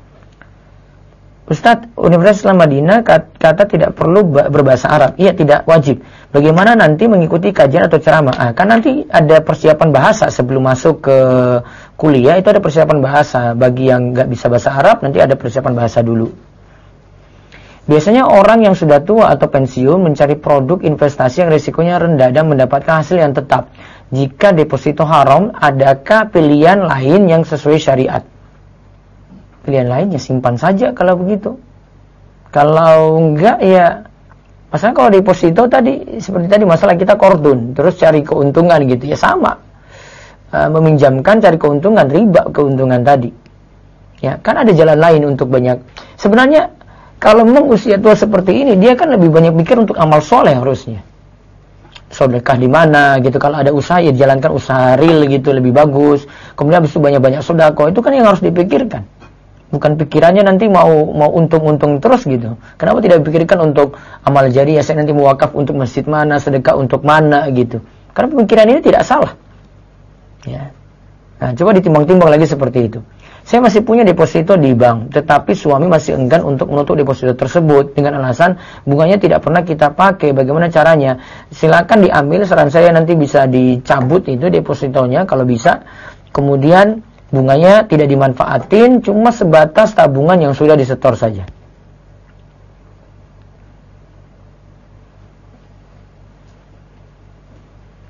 Ustadz, Universitas Islam Madinah kata tidak perlu berbahasa Arab. Iya, tidak wajib. Bagaimana nanti mengikuti kajian atau ceramah? Kan nanti ada persiapan bahasa sebelum masuk ke kuliah, itu ada persiapan bahasa. Bagi yang nggak bisa bahasa Arab, nanti ada persiapan bahasa dulu. Biasanya orang yang sudah tua atau pensiun mencari produk investasi yang risikonya rendah dan mendapatkan hasil yang tetap. Jika deposito haram, adakah pilihan lain yang sesuai syariat? Pilihan lainnya simpan saja kalau begitu. Kalau enggak ya, masalah kalau deposito tadi seperti tadi masalah kita kordun, terus cari keuntungan gitu ya, sama. Meminjamkan cari keuntungan, riba keuntungan tadi. Ya, kan ada jalan lain untuk banyak. Sebenarnya kalau memang usia tua seperti ini, dia kan lebih banyak mikir untuk amal soleh harusnya. Sedekah di mana gitu, kalau ada usaha ya dijalankan usaha real gitu, lebih bagus. Kemudian habis itu banyak-banyak sedekah, itu kan yang harus dipikirkan. Bukan pikirannya nanti mau untung-untung terus gitu. Kenapa tidak dipikirkan untuk amal jariah, saya nanti mau wakaf untuk masjid mana, sedekah untuk mana gitu. Karena pemikiran ini tidak salah. Ya. Nah, coba ditimbang-timbang lagi seperti itu. Saya masih punya deposito di bank, tetapi suami masih enggan untuk menutup deposito tersebut dengan alasan bunganya tidak pernah kita pakai. Bagaimana caranya? Silakan diambil, saran saya nanti bisa dicabut itu depositonya kalau bisa. Kemudian bunganya tidak dimanfaatin, cuma sebatas tabungan yang sudah disetor saja.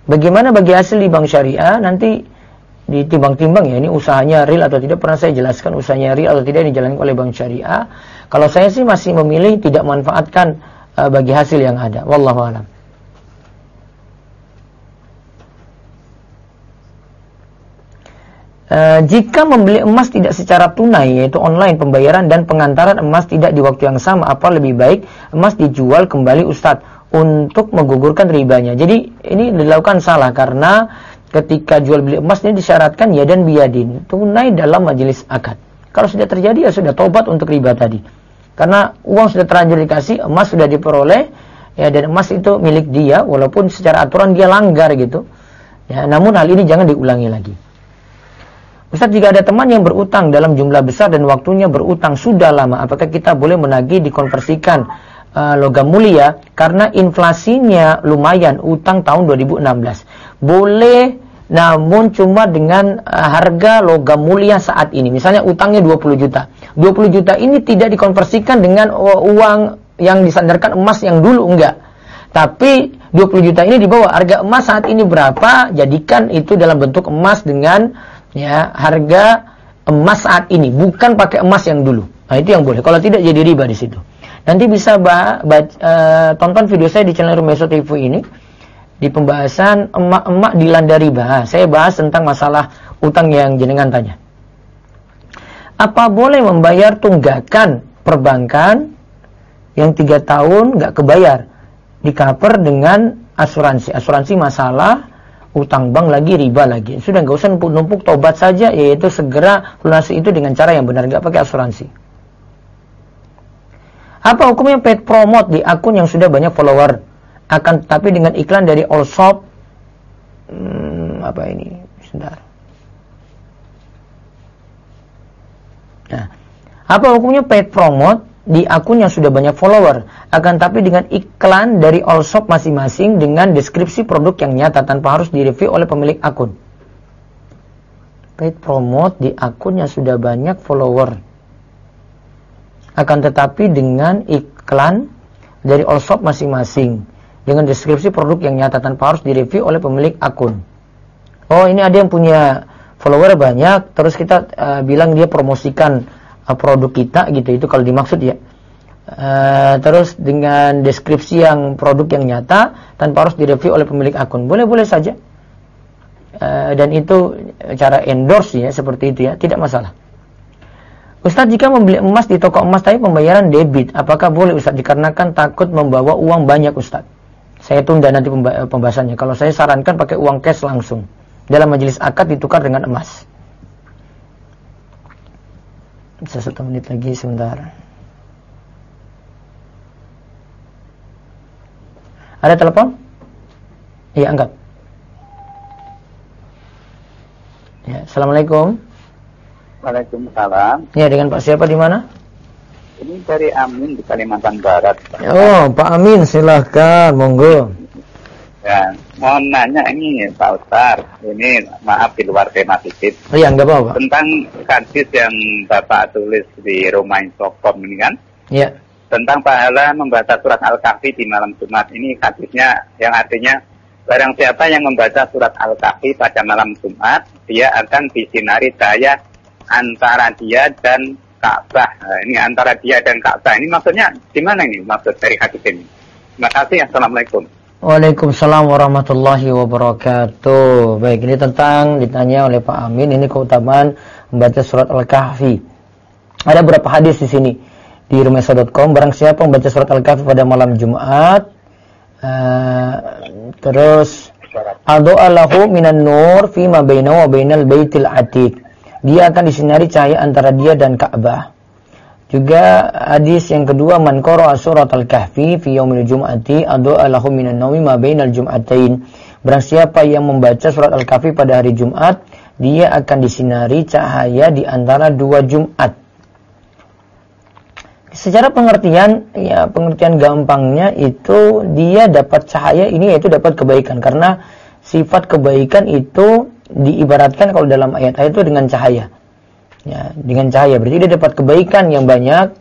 Bagaimana bagi hasil di bank syariah? Nanti ditimbang-timbang ya, ini usahanya real atau tidak. Pernah saya jelaskan usahanya real atau tidak dijalankan oleh bank syariah. Kalau saya sih masih memilih tidak manfaatkan bagi hasil yang ada. Wallahu a'lam. Jika membeli emas tidak secara tunai, yaitu online pembayaran dan pengantaran emas tidak di waktu yang sama, apa lebih baik emas dijual kembali Ustadz untuk menggugurkan ribanya? Jadi ini dilakukan salah karena ketika jual beli emas ini disyaratkan ya dan biyadin, tunai dalam majelis akad. Kalau sudah terjadi ya sudah tobat untuk riba tadi. Karena uang sudah terlanjur dikasih, emas sudah diperoleh ya, dan emas itu milik dia walaupun secara aturan dia langgar gitu. Ya, namun hal ini jangan diulangi lagi. Ustaz, jika ada teman yang berutang dalam jumlah besar dan waktunya berutang sudah lama, apakah kita boleh menagih dikonversikan logam mulia karena inflasinya lumayan utang tahun 2016? Boleh, namun cuma dengan harga logam mulia saat ini. Misalnya utangnya 20 juta. 20 juta ini tidak dikonversikan dengan uang yang disandarkan emas yang dulu, enggak. Tapi 20 juta ini dibawa harga emas saat ini berapa, jadikan itu dalam bentuk emas dengan ya harga emas saat ini, bukan pakai emas yang dulu. Nah, itu yang boleh. Kalau tidak jadi riba di situ. Nanti bisa tonton video saya di channel Rumeso TV ini di pembahasan emak-emak dilanda riba. Saya bahas tentang masalah utang yang jenengan tanya. Apa boleh membayar tunggakan perbankan yang 3 tahun nggak kebayar, di-cover dengan asuransi masalah utang bank lagi, riba lagi. Sudah nggak usah numpuk-numpuk, tobat saja, yaitu segera lunasi itu dengan cara yang benar, nggak pakai asuransi. Apa hukumnya paid promote di akun yang sudah banyak follower, akan tetapi dengan iklan dari all shop? Apa ini? Sebentar. Nah, apa hukumnya paid promote di akun yang sudah banyak follower, akan tapi dengan iklan dari all shop masing-masing dengan deskripsi produk yang nyata tanpa harus direview oleh pemilik akun? Paid promote di akun yang sudah banyak follower, akan tetapi dengan iklan dari all shop masing-masing dengan deskripsi produk yang nyata tanpa harus direview oleh pemilik akun. Oh, ini ada yang punya follower banyak, terus kita bilang dia promosikan produk kita gitu, itu kalau dimaksud ya. Terus dengan deskripsi yang produk yang nyata tanpa harus direview oleh pemilik akun, boleh-boleh saja. Dan itu cara endorse ya, seperti itu ya, tidak masalah. Ustaz, jika membeli emas di toko emas tapi pembayaran debit, apakah boleh Ustaz? Dikarenakan takut membawa uang banyak Ustaz. Saya tunda nanti pembahasannya. Kalau saya sarankan pakai uang cash langsung. Dalam majelis akad ditukar dengan emas. Bisa 1 menit lagi, sebentar. Ada telepon? Iya, angkat. Ya, Assalamualaikum. Waalaikumsalam. Ya, dengan Pak siapa di mana? Ini dari Amin di Kalimantan Barat. Oh, Pak Amin, silahkan, monggo. Ya, mau nanya ini Pak Ustaz, ini maaf di luar tema sedikit. Oh iya, enggak apa-apa. Tentang hadis yang Bapak tulis di romain.com ini kan? Iya. Tentang pahala membaca surat Al-Kahfi di malam Jumat. Ini hadisnya yang artinya barang siapa yang membaca surat Al-Kahfi pada malam Jumat, dia akan disinari cahaya antara dia dan Ka'bah. Nah, ini antara dia dan Ka'bah. Ini maksudnya gimana ini maksud dari hadis ini? Terima kasih. Assalamualaikum. Waalaikumsalam warahmatullahi wabarakatuh. Baik, ini tentang ditanya oleh Pak Amin, ini keutamaan membaca surat Al-Kahfi. Ada beberapa hadis di sini di rumeso.com. Barang siapa membaca surat Al-Kahfi pada malam Jumat, terus addu'a lahu minan nur fi ma bainahu wa bainal baitil atiq. Dia akan disinari cahaya antara dia dan Ka'bah. Juga hadis yang kedua, man qara'a surat Al-Kahfi fi yaumil jum'ati addu'a lahu minan nawmi ma bainal jum'atain. Barang siapa yang membaca surat Al-Kahfi pada hari Jumat, dia akan disinari cahaya di antara 2 Jumat. Secara pengertian, ya pengertian gampangnya itu dia dapat cahaya ini yaitu dapat kebaikan, karena sifat kebaikan itu diibaratkan kalau dalam ayat-ayat itu dengan cahaya. Ya, dengan cahaya berarti dia dapat kebaikan yang banyak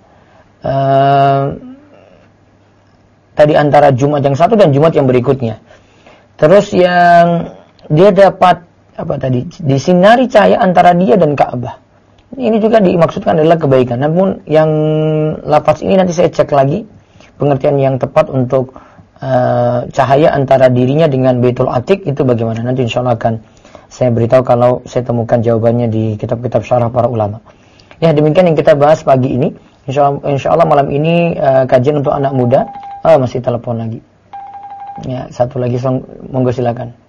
tadi antara Jumat yang satu dan Jumat yang berikutnya. Terus yang dia dapat apa tadi? Disinari cahaya antara dia dan Ka'bah. Ini juga dimaksudkan adalah kebaikan. Namun yang lafaz ini nanti saya cek lagi pengertian yang tepat untuk cahaya antara dirinya dengan Baitul Atiq itu bagaimana. Nanti insyaallah akan saya beritahu kalau saya temukan jawabannya di kitab-kitab syarah para ulama. Ya, demikian yang kita bahas pagi ini. Insyaallah malam ini kajian untuk anak muda. Masih telepon lagi. Ya, satu lagi monggo silakan.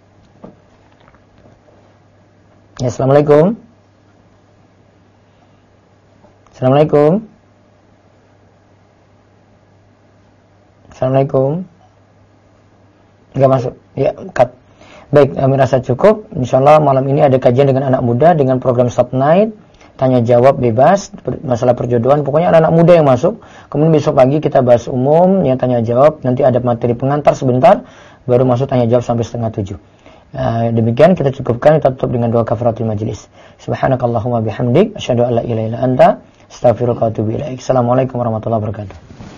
Ya, assalamualaikum. Assalamualaikum. Assalamualaikum. Enggak masuk. Ya, cut. Baik, kami rasa cukup. Insyaallah malam ini ada kajian dengan anak muda dengan program Stop Night, tanya jawab bebas, masalah perjodohan. Pokoknya anak-anak muda yang masuk. Kemudian besok pagi kita bahas umum, ya tanya jawab. Nanti ada materi pengantar sebentar, baru masuk tanya jawab sampai 6:30. Demikian kita cukupkan, kita tutup dengan doa kafaratul majlis. Subhanakallahumma bihamdik, asyhadu an la ilaha illa anta, astaghfiruka wa atubu ilaik. Assalamualaikum warahmatullahi wabarakatuh.